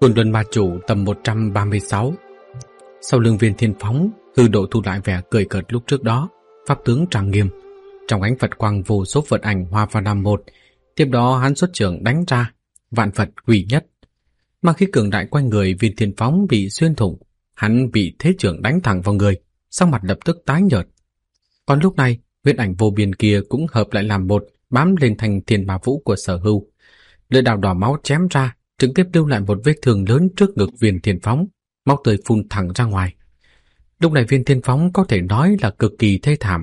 Quân Luân Ma Chủ tầm 136. Sau lưng Viên Thiên Phóng, Hư Độ thu lại vẻ cười cợt lúc trước đó, pháp tướng trang nghiêm. Trong ánh Phật quang vô số Phật ảnh hòa vào làm một, tiếp đó hắn xuất trưởng đánh ra, vạn Phật quỷ nhất. Mà khi cường đại quanh người Viên Thiên Phóng bị xuyên thủng, hắn bị thế trưởng đánh thẳng vào người, sắc mặt lập tức tái nhợt. Còn lúc này, huyết ảnh vô biên kia cũng hợp lại làm một, bám lên thành Thiên Ma Vũ của Sở Hưu. Lưỡi đao đỏ máu chém ra, trực tiếp lưu lại một vết thương lớn trước ngực Viên Thiên Phóng, máu tươi phun thẳng ra ngoài. Lúc này Viên Thiên Phóng có thể nói là cực kỳ thê thảm.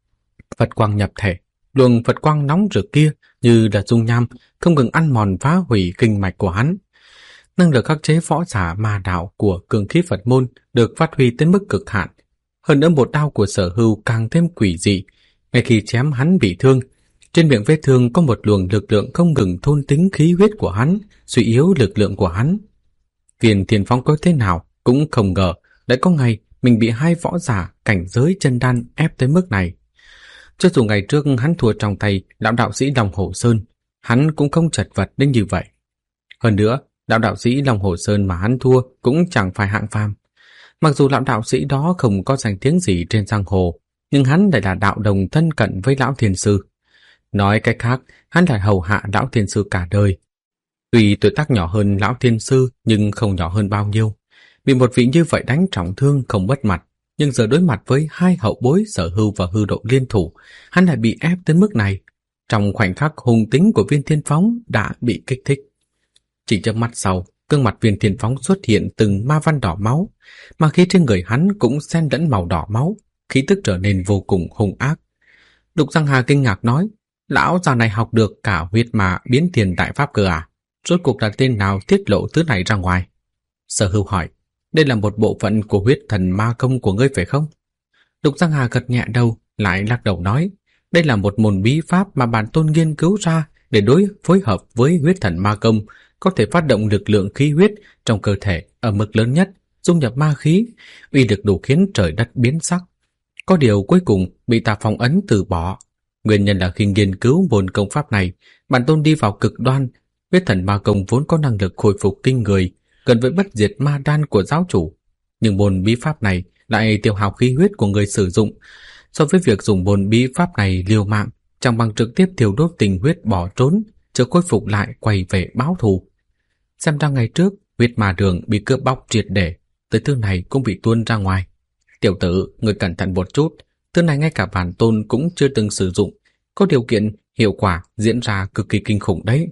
Phật quang nhập thể, luồng Phật quang nóng rực kia như là dung nham, không ngừng ăn mòn phá hủy kinh mạch của hắn. Năng lực khắc chế võ giả ma đạo của cường khí Phật môn được phát huy tới mức cực hạn. Hơn nữa một đao của Sở Hưu càng thêm quỷ dị. Ngay khi chém hắn bị thương, trên miệng vết thương có một luồng lực lượng không ngừng thôn tính khí huyết của hắn, suy yếu lực lượng của hắn. Viên Thiên Phóng có thế nào cũng không ngờ lại có ngày mình bị hai võ giả cảnh giới chân đan ép tới mức này. Cho dù ngày trước hắn thua trong tay lão đạo sĩ Long Hồ Sơn, hắn cũng không chật vật đến như vậy. Hơn nữa, lão đạo sĩ Long Hồ Sơn mà hắn thua cũng chẳng phải hạng phàm. Mặc dù lão đạo sĩ đó không có danh tiếng gì trên giang hồ, nhưng hắn lại là đạo đồng thân cận với lão thiên sư. Nói cách khác, hắn lại hầu hạ lão thiên sư cả đời. Tuy tuổi tác nhỏ hơn lão thiên sư nhưng không nhỏ hơn bao nhiêu. Bị một vị như vậy đánh trọng thương không mất mặt, nhưng giờ đối mặt với hai hậu bối Sở Hưu và Hư Độ liên thủ, hắn lại bị ép tới mức này. Trong khoảnh khắc hung tính của Viên Thiên Phóng đã bị kích thích. Chỉ chớp mắt sau, gương mặt Viên Thiên Phóng xuất hiện từng ma văn đỏ máu, mà khí trên người hắn cũng xen lẫn màu đỏ máu, khí tức trở nên vô cùng hung ác. Lục Giang Hà kinh ngạc nói: "Lão già này học được cả huyết ma biến tiền đại pháp cơ à? Rốt cuộc là tên nào tiết lộ thứ này ra ngoài?" Sở Hưu hỏi: "Đây là một bộ phận của huyết thần ma công của ngươi phải không?" Lục Giang Hà gật nhẹ đầu, lại lắc đầu nói: "Đây là một môn bí pháp mà bản tôn nghiên cứu ra để phối hợp với huyết thần ma công, có thể phát động lực lượng khí huyết trong cơ thể ở mức lớn nhất, dung nhập ma khí, uy lực đủ khiến trời đất biến sắc. Có điều cuối cùng bị ta phong ấn từ bỏ. Nguyên nhân là khi nghiên cứu môn công pháp này, bản tôn đi vào cực đoan. Huyết thần ma công vốn có năng lực hồi phục kinh người, gần với bất diệt ma đan của giáo chủ, nhưng môn bí pháp này lại tiêu hao khí huyết của người sử dụng. So với việc dùng môn bí pháp này liều mạng, chẳng bằng trực tiếp thiêu đốt tình huyết bỏ trốn, chờ khôi phục lại quay về báo thù. Xem ra ngày trước huyết ma đường bị cướp bóc triệt để, tới thứ này cũng bị tuôn ra ngoài. Tiểu tử, người cẩn thận một chút, thứ này ngay cả bản tôn cũng chưa từng sử dụng, có điều kiện hiệu quả diễn ra cực kỳ kinh khủng đấy."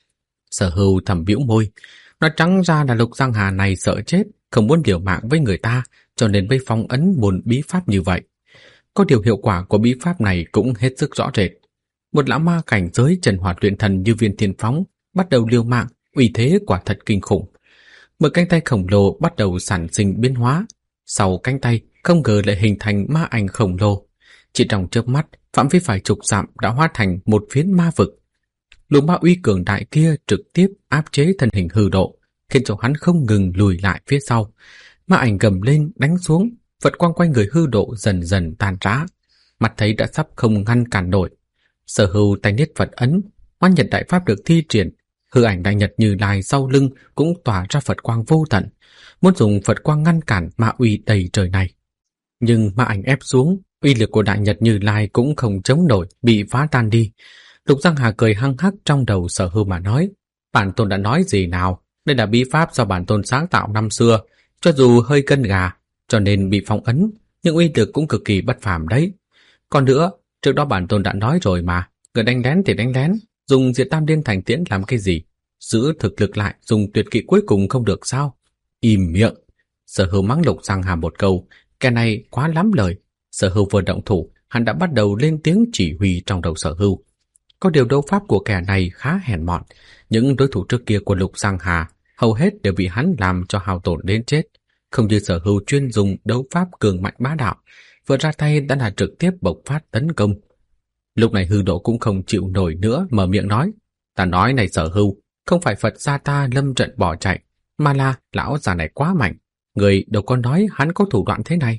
Sở Hưu thầm bĩu môi, nói trắng ra là Lục Giang Hà này sợ chết, không muốn liều mạng với người ta, cho nên mới phong ấn môn bí pháp như vậy. Có điều hiệu quả của bí pháp này cũng hết sức rõ rệt. Một lão ma cảnh giới trần hỏa luyện thần như Viên Thiên Phóng bắt đầu liều mạng, uy thế quả thật kinh khủng. Một cánh tay khổng lồ bắt đầu sản sinh biến hóa, sau cánh tay không ngờ lại hình thành ma ảnh khổng lồ. Chỉ trong chớp mắt, phạm vi vài chục dặm đã hóa thành một phiến ma vực. Luồng ma uy cường đại kia trực tiếp áp chế thân hình Hư Độ, khiến cho hắn không ngừng lùi lại phía sau. Ma ảnh gầm lên đánh xuống, Phật quang quanh người Hư Độ dần dần tan rã, mắt thấy đã sắp không ngăn cản nổi. Sở Hưu tay niết Phật ấn, Oan Nhật đại pháp được thi triển, hư ảnh đại nhật Như Lai sau lưng cũng tỏa ra Phật quang vô tận, muốn dùng Phật quang ngăn cản ma uy đầy trời này. Nhưng ma ảnh ép xuống, uy lực của đại nhật Như Lai cũng không chống nổi, bị phá tan đi. Lục Giang Hà cười hăng hắc trong đầu Sở Hưu mà nói: "Bản tôn đã nói gì nào? Đây là bí pháp do bản tôn sáng tạo năm xưa, cho dù hơi cân gà, cho nên bị phong ấn, nhưng uy lực cũng cực kỳ bất phàm đấy. Còn nữa, trước đó bản tôn đã nói rồi mà, người đánh lén thì đánh lén, dùng diệt tam điên thành tiễn làm cái gì? Giữ thực lực lại, dùng tuyệt kỹ cuối cùng không được sao?" "Im miệng!" Sở Hưu mắng Lục Giang Hà một câu, kẻ này quá lắm lời. Sở Hưu vừa động thủ, hắn đã bắt đầu lên tiếng chỉ huy trong đầu Sở Hưu. Có điều đấu pháp của kẻ này khá hèn mọn, những đối thủ trước kia của Lục Giang Hà hầu hết đều bị hắn làm cho hao tổn đến chết, không như Sở Hưu chuyên dùng đấu pháp cường mạnh bá đạo, vừa ra tay đã là trực tiếp bộc phát tấn công. Lúc này Hư Độ cũng không chịu nổi nữa, mở miệng nói: "Ta nói này Sở Hưu, không phải Phật gia ta lâm trận bỏ chạy, mà là lão già này quá mạnh, người đâu có nói hắn có thủ đoạn thế này."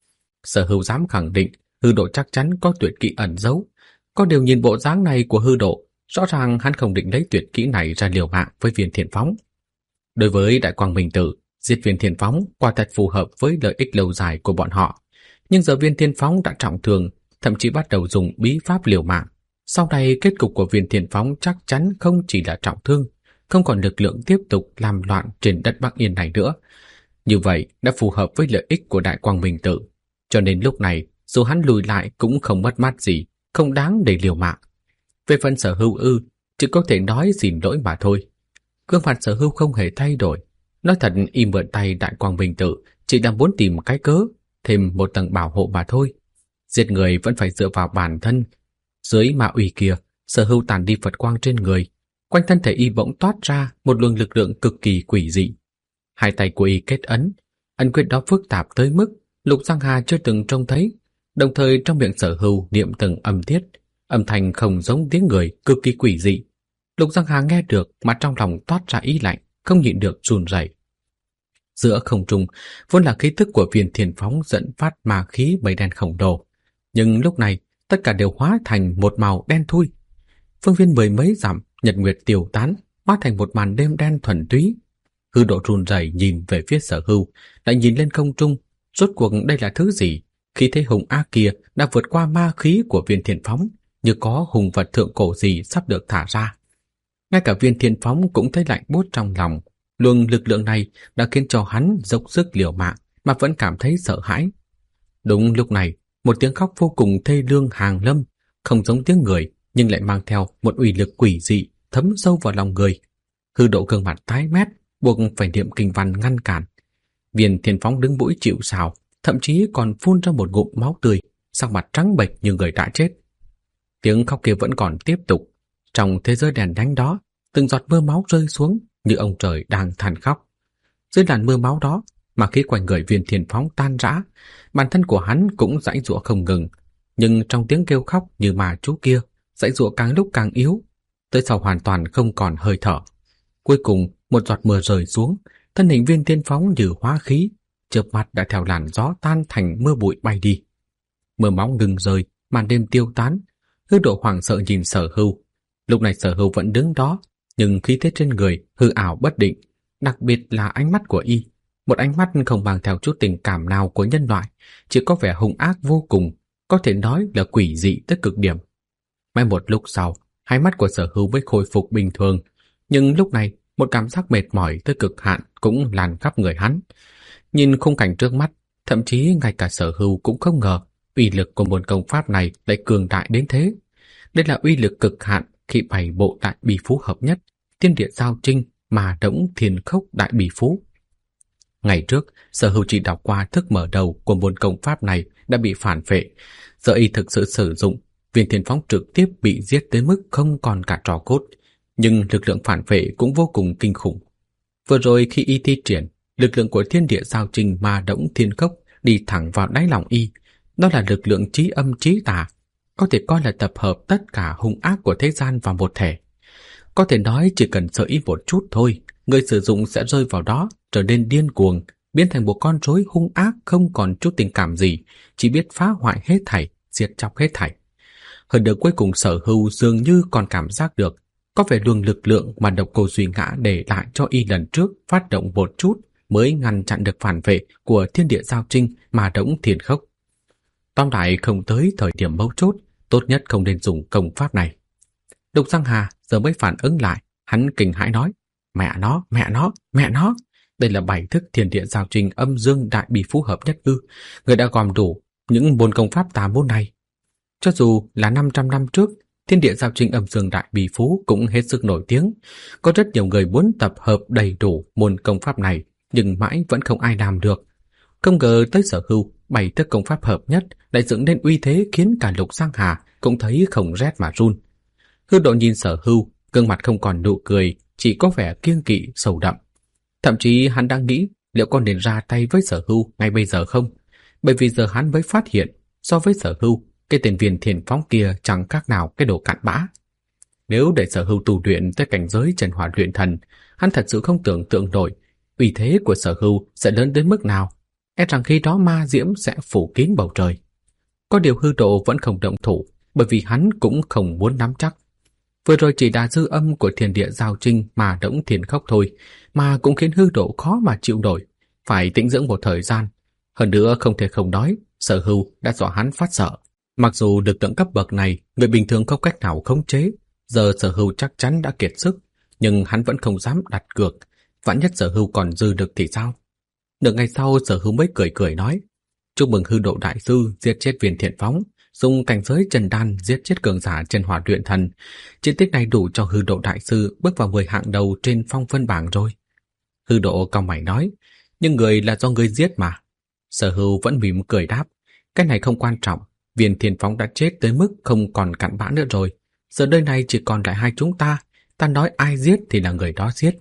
Sở Hưu dám khẳng định Hư Độ chắc chắn có tuyệt kỹ ẩn giấu. Có điều nhìn bộ dáng này của Hư Độ, rõ ràng hắn không định lấy tuyệt kỹ này ra liều mạng với Viên Thiên Phóng. Đối với Đại Quang Minh Tử, giết Viên Thiên Phóng quả thật phù hợp với lợi ích lâu dài của bọn họ. Nhưng giờ Viên Thiên Phóng đã trọng thương, thậm chí bắt đầu dùng bí pháp liều mạng. Sau này kết cục của Viên Thiên Phóng chắc chắn không chỉ là trọng thương, không còn lực lượng tiếp tục làm loạn trên đất Bắc Yên này nữa. Như vậy đã phù hợp với lợi ích của Đại Quang Minh Tử. Cho nên lúc này, dù hắn lùi lại cũng không mất mát gì, không đáng để liều mạng. Về phần Sở Hưu chỉ có thể nói xin lỗi mà thôi. Gương mặt Sở Hưu không hề thay đổi. Nói thật, y mượn tay Đại Quang Minh Tử chỉ đang muốn tìm cái cớ, thêm một tầng bảo hộ mà thôi. Giết người vẫn phải dựa vào bản thân. Dưới ma uy kia, Sở Hưu tàn đi Phật quang trên người. Quanh thân thể y bỗng toát ra một luồng lực lượng cực kỳ quỷ dị. Hai tay của y kết ấn, ấn quyết đó phức tạp tới mức Lục Giang Hà chưa từng trông thấy. Đồng thời trong miệng Sở Hưu niệm từng âm tiết, âm thanh không giống tiếng người, cực kỳ quỷ dị. Lục Giang Hà nghe được mà trong lòng toát ra ý lạnh, không nhịn được run rẩy. Giữa không trung vốn là khí tức của Viên Thiên Phóng dẫn phát ma khí mây đen khổng lồ, nhưng lúc này tất cả đều hóa thành một màu đen thui. Phương viên mười mấy dặm, nhật nguyệt tiêu tán, hóa thành một màn đêm đen thuần túy. Hư Độ run rẩy nhìn về phía Sở Hưu, lại nhìn lên không trung. Rốt cuộc đây là thứ gì? Khí thế hùng ác kia đã vượt qua ma khí của Viên Thiên Phóng, như có hùng vật thượng cổ gì sắp được thả ra. Ngay cả Viên Thiên Phóng cũng thấy lạnh buốt trong lòng. Luồng lực lượng này đã khiến cho hắn dốc sức liều mạng mà vẫn cảm thấy sợ hãi. Đúng lúc này, một tiếng khóc vô cùng thê lương hàng lâm, không giống tiếng người nhưng lại mang theo một uy lực quỷ dị thấm sâu vào lòng người. Hư Độ gương mặt tái mét, buộc phải niệm kinh văn ngăn cản. Viên Thiên Phóng đứng mũi chịu sào, thậm chí còn phun ra một ngụm máu tươi, sắc mặt trắng bệch như người đã chết. Tiếng khóc kia vẫn còn tiếp tục. Trong thế giới đèn đánh đó, từng giọt mưa máu rơi xuống như ông trời đang than khóc. Dưới làn mưa máu đó, mà khí quanh người Viên Thiên Phóng tan rã, bản thân của hắn cũng giãy giụa không ngừng. Nhưng trong tiếng kêu khóc như mà chú kia, giãy giụa càng lúc càng yếu, tới sau hoàn toàn không còn hơi thở. Cuối cùng, một giọt mưa rơi xuống, thân hình Viên Thiên Phóng như hóa khí, chớp mắt đã theo làn gió tan thành mưa bụi bay đi. Mưa máu ngừng rơi, màn đêm tiêu tán. Hư Độ hoảng sợ nhìn Sở Hưu. Lúc này Sở Hưu vẫn đứng đó, nhưng khí thế trên người hư ảo bất định, đặc biệt là ánh mắt của y, một ánh mắt không mang theo chút tình cảm nào của nhân loại, chỉ có vẻ hung ác vô cùng, có thể nói là quỷ dị tới cực điểm. Mãi một lúc sau, hai mắt của Sở Hưu mới khôi phục bình thường, nhưng lúc này một cảm giác mệt mỏi tới cực hạn cũng lan khắp người hắn. Nhìn khung cảnh trước mắt, thậm chí ngay cả Sở Hưu cũng không ngờ uy lực của môn công pháp này lại cường đại đến thế. Đây là uy lực cực hạn khi bày bộ đại bì phú hợp nhất, thiên địa giao trinh mà đống thiên khốc đại bì phú. Ngày trước, Sở Hưu chỉ đọc qua thức mở đầu của môn công pháp này đã bị phản phệ. Giờ y thực sự sử dụng, Viên Thiên Phóng trực tiếp bị giết tới mức không còn cả tro cốt. Nhưng lực lượng phản phệ cũng vô cùng kinh khủng. Vừa rồi khi y thi triển, lực lượng của thiên địa giao trinh mà đống thiên khốc đi thẳng vào đáy lòng y. Đó là lực lượng trí âm trí tà, có thể coi là tập hợp tất cả hung ác của thế gian vào một thể. Có thể nói chỉ cần sợ ý một chút thôi, người sử dụng sẽ rơi vào đó, trở nên điên cuồng, biến thành một con rối hung ác không còn chút tình cảm gì, chỉ biết phá hoại hết thảy, diệt chóc hết thảy. Hơn nữa cuối cùng Sở Hưu dường như còn cảm giác được, có vẻ luồng lực lượng mà Độc Cô Duy Ngã để lại cho y lần trước phát động một chút mới ngăn chặn được phản vệ của thiên địa giao trinh mà đống thiên khốc. Tóm lại không tới thời điểm mấu chốt, tốt nhất không nên dùng công pháp này. Lục Giang Hà giờ mới phản ứng lại, hắn kinh hãi nói: Mẹ nó, đây là 7 thức thiên địa giao trinh âm dương đại bì phú hợp nhất ư? Người đã gom đủ những môn công pháp tà môn này. Cho dù là 500 năm trước, thiên địa giao trinh âm dương đại bì phú cũng hết sức nổi tiếng. Có rất nhiều người muốn tập hợp đầy đủ môn công pháp này, nhưng mãi vẫn không ai làm được. Không ngờ tới Sở Hưu, 7 thức công pháp hợp nhất lại dựng nên uy thế khiến cả Lục Giang Hà cũng thấy không rét mà run. Hư Độ nhìn Sở Hưu, gương mặt không còn nụ cười, chỉ có vẻ kiêng kỵ sâu đậm. Thậm chí hắn đang nghĩ liệu có nên ra tay với Sở Hưu ngay bây giờ không, bởi vì giờ hắn mới phát hiện so với Sở Hưu, cái tên Viên Thiên Phóng kia chẳng khác nào cái đồ cặn bã. Nếu để Sở Hưu tu luyện tới cảnh giới chân hỏa luyện thần, hắn thật sự không tưởng tượng nổi uy thế của Sở Hưu sẽ lớn đến mức nào. E rằng khi đó ma diễm sẽ phủ kín bầu trời. Có điều Hư Độ vẫn không động thủ, bởi vì hắn cũng không muốn nắm chắc. Vừa rồi chỉ là dư âm của thiên địa giao trinh mà đỗng thiền khốc thôi, mà cũng khiến Hư Độ khó mà chịu nổi, phải tĩnh dưỡng một thời gian. Hơn nữa không thể không nói, Sở Hưu đã dọa hắn phát sợ. Mặc dù lực lượng cấp bậc này người bình thường không cách nào khống chế, giờ Sở Hưu chắc chắn đã kiệt sức, nhưng hắn vẫn không dám đặt cược, vạn nhất Sở Hưu còn dư được thì sao? Nửa ngày sau Sở Hưu mới cười cười nói: chúc mừng Hư Độ đại sư giết chết Viên Thiện Phóng, dùng cảnh giới Trần Đan giết chết cường giả trên Hỏa Luyện Thần. Chiến tích này đủ cho Hư Độ đại sư bước vào 10 hạng đầu trên phong vân bảng rồi. Hư Độ cau mày nói: nhưng người là do người giết mà. Sở Hưu vẫn mỉm cười đáp: cái này không quan trọng, Viên Thiện Phóng đã chết tới mức không còn cặn bã nữa rồi. Giờ đây này chỉ còn lại hai chúng ta nói ai giết thì là người đó giết.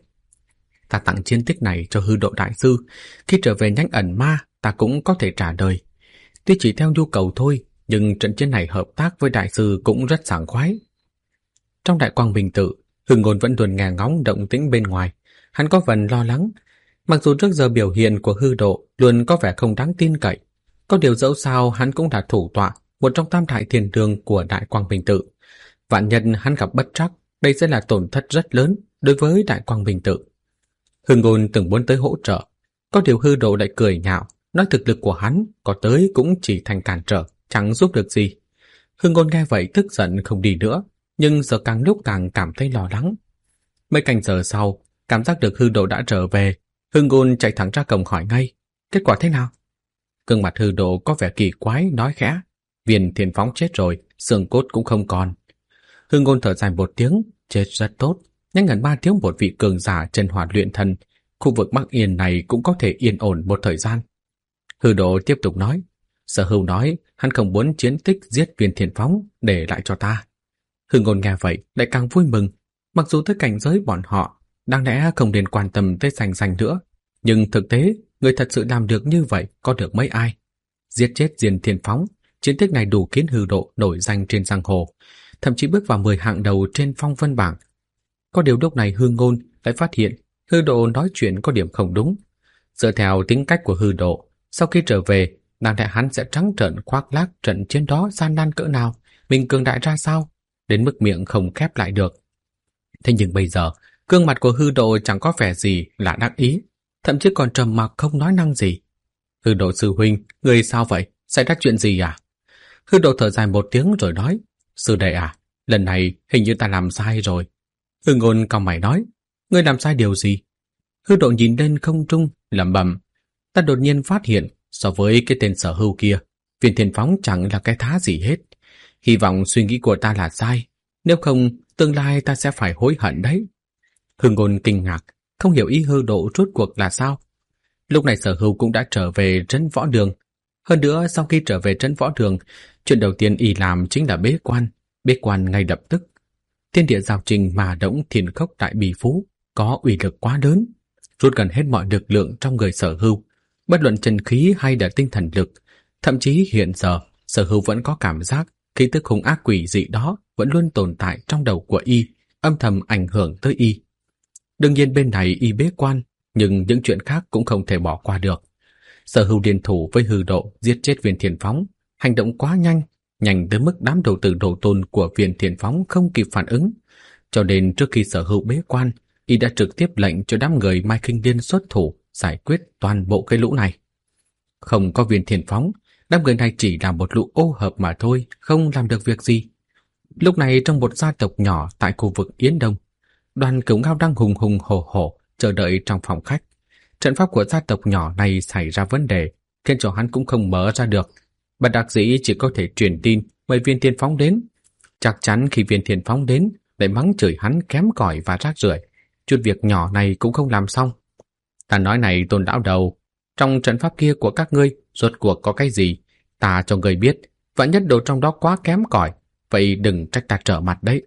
Ta tặng chiến tích này cho Hư Độ đại sư, khi trở về nhánh ẩn ma ta cũng có thể trả đời. Tuy chỉ theo nhu cầu thôi, nhưng trận chiến này hợp tác với đại sư cũng rất sảng khoái. Trong Đại Quang Minh Tự, Hưng Ngôn vẫn luôn nghe ngóng động tĩnh bên ngoài. Hắn có phần lo lắng. Mặc dù trước giờ biểu hiện của Hư Độ luôn có vẻ không đáng tin cậy, có điều dẫu sao hắn cũng là thủ tọa một trong tam đại thiền đường của Đại Quang Minh Tự. Vạn nhân hắn gặp bất trắc, đây sẽ là tổn thất rất lớn đối với Đại Quang Minh Tự. Hưng Ngôn từng muốn tới hỗ trợ, có điều Hư Độ lại cười nhạo, nói thực lực của hắn có tới cũng chỉ thành cản trở, chẳng giúp được gì. Hưng Ngôn nghe vậy tức giận không đi nữa, nhưng giờ càng lúc càng cảm thấy lo lắng. Mấy canh giờ sau, cảm giác được Hư Độ đã trở về, Hưng Ngôn chạy thẳng ra cổng hỏi ngay: kết quả thế nào? Gương mặt Hư Độ có vẻ kỳ quái, nói khẽ: Viên Thiện Phóng chết rồi, xương cốt cũng không còn. Hưng Ngôn thở dài một tiếng: chết rất tốt, nhanh gần 3 thiếu một vị cường giả chân Hỏa Luyện Thần, khu vực Bắc Yên này cũng có thể yên ổn một thời gian. Hư Độ tiếp tục nói: Sở Hưu nói hắn không muốn chiến tích giết Viên Thiện Phóng để lại cho ta. Hưng Ngôn nghe vậy lại càng vui mừng. Mặc dù tới cảnh giới bọn họ đáng lẽ không nên quan tâm tới danh nữa, nhưng thực tế người thật sự làm được như vậy có được mấy ai. Giết chết Viên Thiện Phóng, chiến tích này đủ khiến Hư Độ nổi danh trên giang hồ, thậm chí bước vào 10 hạng đầu trên phong vân bảng. Có điều lúc này Hưng Ngôn lại phát hiện Hư Độ nói chuyện có điểm không đúng. Dựa theo tính cách của Hư Độ, sau khi trở về, đáng lẽ hắn sẽ trắng trợn khoác lác trận chiến đó gian nan cỡ nào, mình cường đại ra sao, đến mức miệng không khép lại được. Thế nhưng bây giờ, gương mặt của Hư Độ chẳng có vẻ gì là đắc ý, thậm chí còn trầm mặc không nói năng gì. Hư Độ sư huynh, người sao vậy? Xảy ra chuyện gì à? Hư Độ thở dài một tiếng rồi nói: sư đệ à, lần này hình như ta làm sai rồi. Hưng Ngôn cau mày nói: ngươi làm sai điều gì? Hư Độ nhìn lên không trung lẩm bẩm: ta đột nhiên phát hiện so với cái tên Sở Hưu kia, Viên Thiện Phóng chẳng là cái thá gì hết. Hy vọng suy nghĩ của ta là sai, nếu không tương lai ta sẽ phải hối hận đấy. Hưng Ngôn kinh ngạc, không hiểu ý Hư Độ rốt cuộc là sao. Lúc này Sở Hưu cũng đã trở về trấn võ đường. Hơn nữa sau khi trở về trấn võ đường, chuyện đầu tiên y làm chính là bế quan ngay lập tức. Thiên địa giao trình mà đỗng thiên khốc đại bì phú có uy lực quá lớn, rút gần hết mọi lực lượng trong người Sở Hưu, bất luận chân khí hay là tinh thần lực. Thậm chí hiện giờ Sở Hưu vẫn có cảm giác khí tức hung ác quỷ dị đó vẫn luôn tồn tại trong đầu của y, âm thầm ảnh hưởng tới y. Đương nhiên bên này y bế quan, nhưng những chuyện khác cũng không thể bỏ qua được. Sở Hưu liên thủ với Hư Độ giết chết Viên Thiện Phóng, hành động quá nhanh tới mức đám đầu tử đồ tôn của Viên Thiện Phóng không kịp phản ứng. Cho nên trước khi Sở Hưu bế quan, y đã trực tiếp lệnh cho đám người Mai Kinh Liên xuất thủ giải quyết toàn bộ cái lũ này. Không có Viên Thiện Phóng, đám người này chỉ là một lũ ô hợp mà thôi, không làm được việc gì. Lúc này trong một gia tộc nhỏ tại khu vực Yến Đông, Đoàn Cửu Ngao đang hùng hùng hổ hổ chờ đợi trong phòng khách. Trận pháp của gia tộc nhỏ này xảy ra vấn đề, khiến cho hắn cũng không mở ra được. Bất đắc dĩ chỉ có thể truyền tin mời Viên Thiện Phóng đến. Chắc chắn khi Viên Thiện Phóng đến, lại mắng chửi hắn kém cỏi và rác rưởi, chút việc nhỏ này cũng không làm xong. Ta nói này Tôn lão đầu, trong trận pháp kia của các ngươi rốt cuộc có cái gì? Ta cho ngươi biết, vạn nhất đồ trong đó quá kém cỏi, vậy đừng trách ta trở mặt đấy.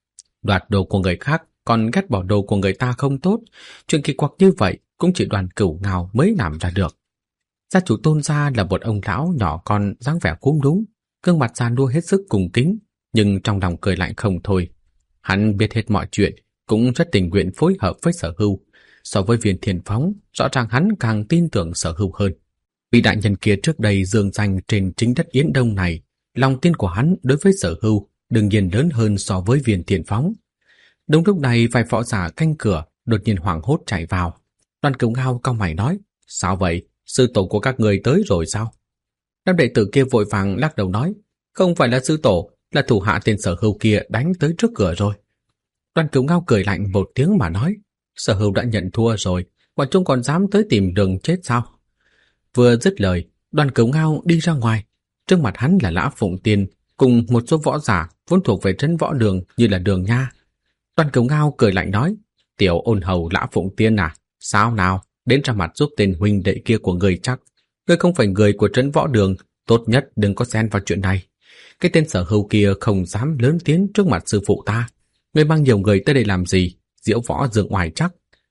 Đoạt đồ của người khác còn ghét bỏ đồ của người ta không tốt, chuyện kỳ quặc như vậy cũng chỉ Đoàn Cửu Ngao mới làm ra được. Gia chủ Tôn gia là một ông lão nhỏ con dáng vẻ cúm đúng, gương mặt già nua hết sức cung kính, nhưng trong lòng cười lạnh không thôi. Hắn biết hết mọi chuyện, cũng rất tình nguyện phối hợp với Sở Hưu. So với Viên Thiện Phóng, rõ ràng hắn càng tin tưởng Sở Hưu hơn. Vị đại nhân kia trước đây dương danh trên chính đất Yến Đông này, lòng tin của hắn đối với Sở Hưu đương nhiên lớn hơn so với Viên Thiên Phóng. Đúng lúc này vài võ giả canh cửa đột nhiên hoảng hốt chạy vào. Đoàn Cửu Ngao cau mày nói: "Sao vậy? Sư tổ của các người tới rồi sao?" Đám đệ tử kia vội vàng lắc đầu nói: "Không phải là sư tổ, là thủ hạ tên Sở Hưu kia đánh tới trước cửa rồi." Đoàn Cửu Ngao cười lạnh một tiếng mà nói: "Sở Hưu đã nhận thua rồi, bọn chúng còn dám tới tìm đường chết sao?" Vừa dứt lời, Đoàn Cửu Ngao đi ra ngoài. Trước mặt hắn là Lã Phụng Tiên cùng một số võ giả vốn thuộc về trấn võ đường như là Đường Nha. Đoàn Cửu Ngao cười lạnh nói: "Tiểu ôn hầu Lã Phụng Tiên à, sao nào, đến ra mặt giúp tên huynh đệ kia của người chắc. Ngươi không phải người của trấn võ đường, tốt nhất đừng có xen vào chuyện này. Cái tên Sở Hưu kia không dám lớn tiếng trước mặt sư phụ ta. Ngươi mang nhiều người tới đây làm gì? Diễu võ dương oai chắc."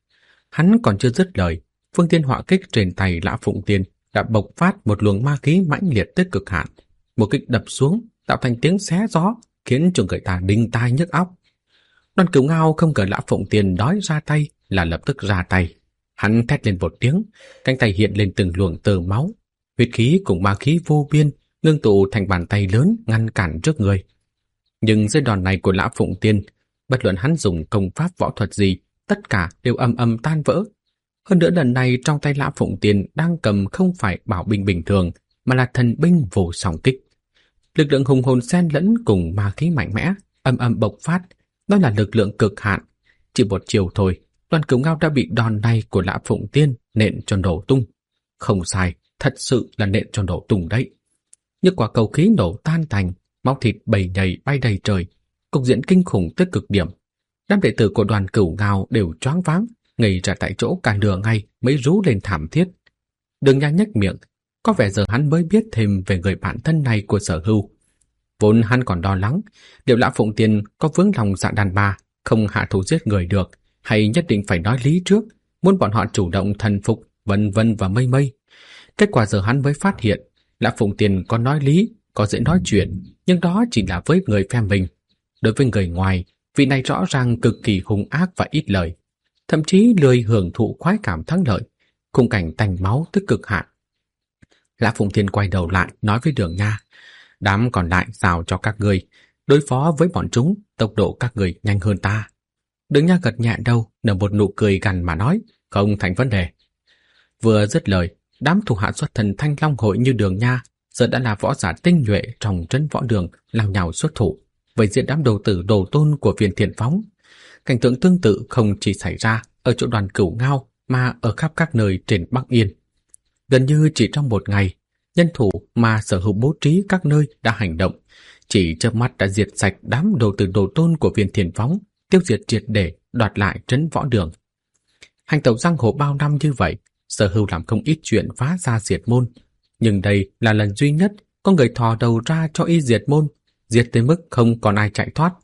Hắn còn chưa dứt lời, phương thiên họa kích trên tay Lã Phụng Tiên đã bộc phát một luồng ma khí mãnh liệt tới cực hạn. Một kích đập xuống, tạo thành tiếng xé gió, khiến cho người ta đinh tai nhức óc. Đoàn Cửu Ngao không ngờ Lã Phụng Tiên nói ra tay là lập tức ra tay. Hắn thét lên một tiếng, cánh tay hiện lên từng luồng tơ máu, huyết khí cùng ma khí vô biên ngưng tụ thành bàn tay lớn ngăn cản trước người. Nhưng dưới đòn này của Lã Phụng Tiên, bất luận hắn dùng công pháp võ thuật gì, tất cả đều ầm ầm tan vỡ. Hơn nữa lần này trong tay Lã Phụng Tiên đang cầm không phải bảo binh bình thường, mà là thần binh vô song kích. Lực lượng hùng hồn xen lẫn cùng ma khí mạnh mẽ, ầm ầm bộc phát, đó là lực lượng cực hạn. Chỉ một chiều thôi, Đoàn Cửu Ngao đã bị đòn này của Lã Phụng Tiên nện cho nổ tung. Không sai, thật sự là nện cho nổ tung đấy. Như quả cầu khí nổ tan tành, máu thịt bầy nhầy bay đầy trời, cục diện kinh khủng tới cực điểm. Đám đệ tử của Đoàn Cửu Ngao đều choáng váng, ngây ra tại chỗ cả nửa ngày mới rú lên thảm thiết. Đường Nha nhếch miệng, có vẻ giờ hắn mới biết thêm về người bạn thân này của Sở Hưu. Vốn hắn còn lo lắng, liệu Lã Phụng Tiên có vướng lòng dạ đàn bà, không hạ thủ giết người được, hay nhất định phải nói lý trước, muốn bọn họ chủ động thần phục, vân vân và mây mây. Kết quả giờ hắn mới phát hiện, Lã Phụng Tiên có nói lý, có dễ nói chuyện, nhưng đó chỉ là với người phe mình. Đối với người ngoài, vị này rõ ràng cực kỳ hung ác và ít lời, thậm chí lười hưởng thụ khoái cảm thắng lợi, khung cảnh tanh máu tới cực hạn. Lã Phụng Tiên quay đầu lại nói với Đường Nha: "Đám còn lại giao cho các ngươi, đối phó với bọn chúng, tốc độ các ngươi nhanh hơn ta." Đường Nha gật nhẹ đầu, nở một nụ cười gằn mà nói: "Không thành vấn đề." Vừa dứt lời, đám thủ hạ xuất thần Thanh Long hội như Đường Nha giờ đã là võ giả tinh nhuệ trong trấn võ đường lao nhào xuất thủ, vây giết đám đồ tử đồ tôn của Viên Thiên Phóng. Cảnh tượng tương tự không chỉ xảy ra ở chỗ Đoàn Cửu Ngao mà ở khắp các nơi trên Bắc Yên. Gần như chỉ trong một ngày, nhân thủ mà Sở Hữu bố trí các nơi đã hành động, chỉ chớp mắt đã diệt sạch đám đồ tử đồ tôn của Viên Thiên Phóng, tiêu diệt triệt để, đoạt lại trấn võ đường. Hành tẩu giang hồ bao năm như vậy, Sở Hữu làm không ít chuyện phá ra diệt môn, nhưng đây là lần duy nhất có người thò đầu ra cho y diệt môn, diệt tới mức không còn ai chạy thoát.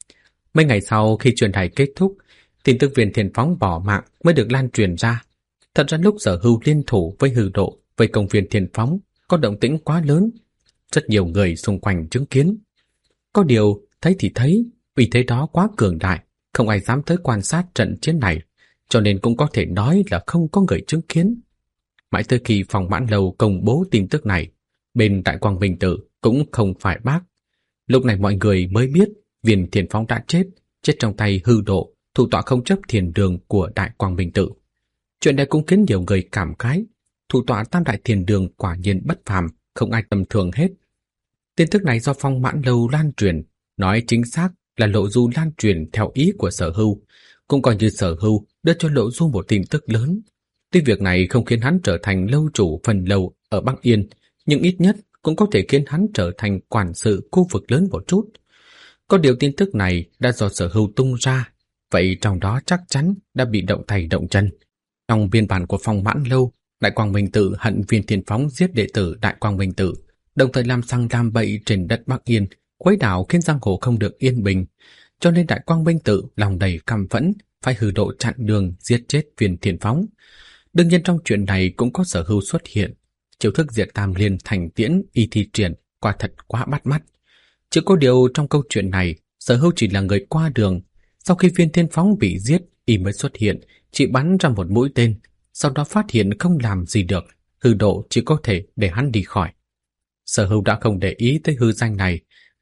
Mấy ngày sau khi truyền đài kết thúc, tin tức Viên Thiên Phóng bỏ mạng mới được lan truyền ra. Thật ra lúc Sở Hữu liên thủ với Hư Độ vây công Viên Thiên Phóng có động tĩnh quá lớn, rất nhiều người xung quanh chứng kiến. Có điều thấy thì thấy, vì thế đó quá cường đại, không ai dám tới quan sát trận chiến này, cho nên cũng có thể nói là không có người chứng kiến. Mãi tới khi Phòng Mãn Lâu công bố tin tức này, bên Đại Quang Minh Tự cũng không phải bác. Lúc này mọi người mới biết Viên Thiên Phóng đã chết, chết trong tay Hư Độ, thủ tọa không chấp thiền đường của Đại Quang Minh Tự. Chuyện này cũng khiến nhiều người cảm khái, thủ tọa Tam Đại Thiền Đường quả nhiên bất phàm, không ai tầm thường hết. Tin tức này do Phong Mãn Lâu lan truyền, nói chính xác là Lộ Du lan truyền theo ý của Sở Hưu, cũng coi như Sở Hưu đưa cho Lộ Du một tin tức lớn. Tuy việc này không khiến hắn trở thành lâu chủ phần lâu ở Bắc Yên, nhưng ít nhất cũng có thể khiến hắn trở thành quản sự khu vực lớn một chút. Có điều tin tức này đã do Sở Hưu tung ra, vậy trong đó chắc chắn đã bị động tay động chân. Trong biên bản của Phong Mãn Lâu, Đại Quang Minh Tự hận Viên Thiên Phóng giết đệ tử Đại Quang Minh Tự, đồng thời làm sằng làm bậy trên đất Bắc Yên, quấy đảo khiến giang hồ không được yên bình, cho nên Đại Quang Minh Tự lòng đầy căm phẫn, phải Hư Độ chặn đường giết chết Viên Thiên Phóng. Đương nhiên trong chuyện này cũng có Sở Hưu xuất hiện, chiêu thức diệt tam liên thành tiễn y thi triển quả thật quá bắt mắt. Chỉ có điều trong câu chuyện này, Sở Hưu chỉ là người qua đường, sau khi Viên Thiên Phóng bị giết, y mới xuất hiện, chỉ bắn ra một mũi tên, sau đó phát hiện không làm gì được, Hư Độ chỉ có thể để hắn đi khỏi. Sở Hưu đã không để ý tới hư danh này,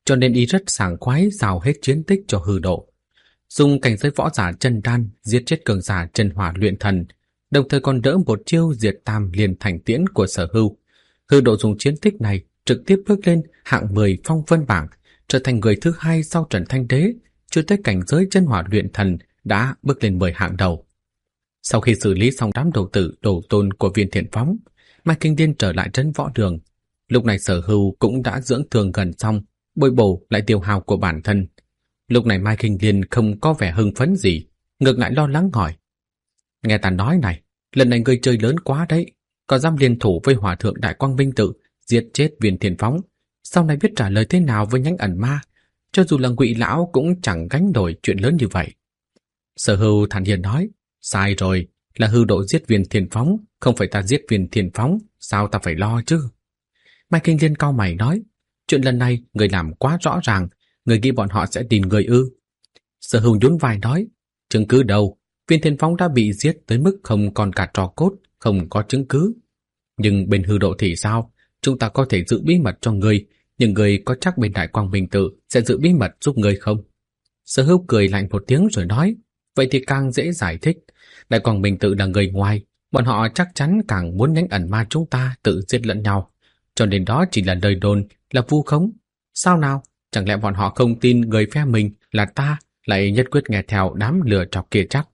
cho nên y rất sảng khoái giao hết chiến tích cho Hư Độ. Dùng cảnh giới võ giả chân đan giết chết cường giả chân hỏa luyện thần, đồng thời còn đỡ một chiêu diệt tam liền thành tiễn của Sở Hưu. Hư Độ dùng chiến tích này trực tiếp bước lên hạng 10 phong vân bảng, trở thành người thứ 2 sau Trần Thanh Đế, chưa tới cảnh giới chân hỏa luyện thần đã bước lên 10 hạng đầu. Sau khi xử lý xong đám đầu tử đồ tôn của Viên Thiện Phóng, Mai Kinh Điên trở lại trấn võ đường. Lúc này Sở Hưu cũng đã dưỡng thương gần xong, bồi bổ lại tiêu hao của bản thân. Lúc này Mai Kinh Điên không có vẻ hưng phấn gì, ngược lại lo lắng hỏi: "Nghe ta nói này, lần này ngươi chơi lớn quá đấy, có dám liên thủ với Hòa thượng Đại Quang Minh Tự giết chết Viên Thiện Phóng, sau này biết trả lời thế nào với nhánh ẩn ma, cho dù là Ngụy lão cũng chẳng gánh nổi chuyện lớn như vậy." Sở Hưu thản nhiên nói: "Sai rồi, là Hư Độ giết Viên Thiện Phóng, không phải ta giết Viên Thiện Phóng, sao ta phải lo chứ?" Mai Kinh Liên cau mày nói: "Chuyện lần này người làm quá rõ ràng, người nghĩ bọn họ sẽ tin người ư?" Sở Hưu nhún vai nói: "Chứng cứ đâu, Viên Thiện Phóng đã bị giết tới mức không còn cả tro cốt, không có chứng cứ. Nhưng bên Hư Độ thì sao? Chúng ta có thể giữ bí mật cho người, nhưng người có chắc bên Đại Quang Minh Tự sẽ giữ bí mật giúp người không?" Sở Hưu cười lạnh một tiếng rồi nói: "Vậy thì càng dễ giải thích. Đại Quang Minh Tự là người ngoài, bọn họ chắc chắn càng muốn nhánh ẩn ma chúng ta tự giết lẫn nhau, cho nên đó chỉ là lời đồn, là vu khống. Sao nào, chẳng lẽ bọn họ không tin người phe mình là ta lại nhất quyết nghe theo đám lừa chọc kia chắc?"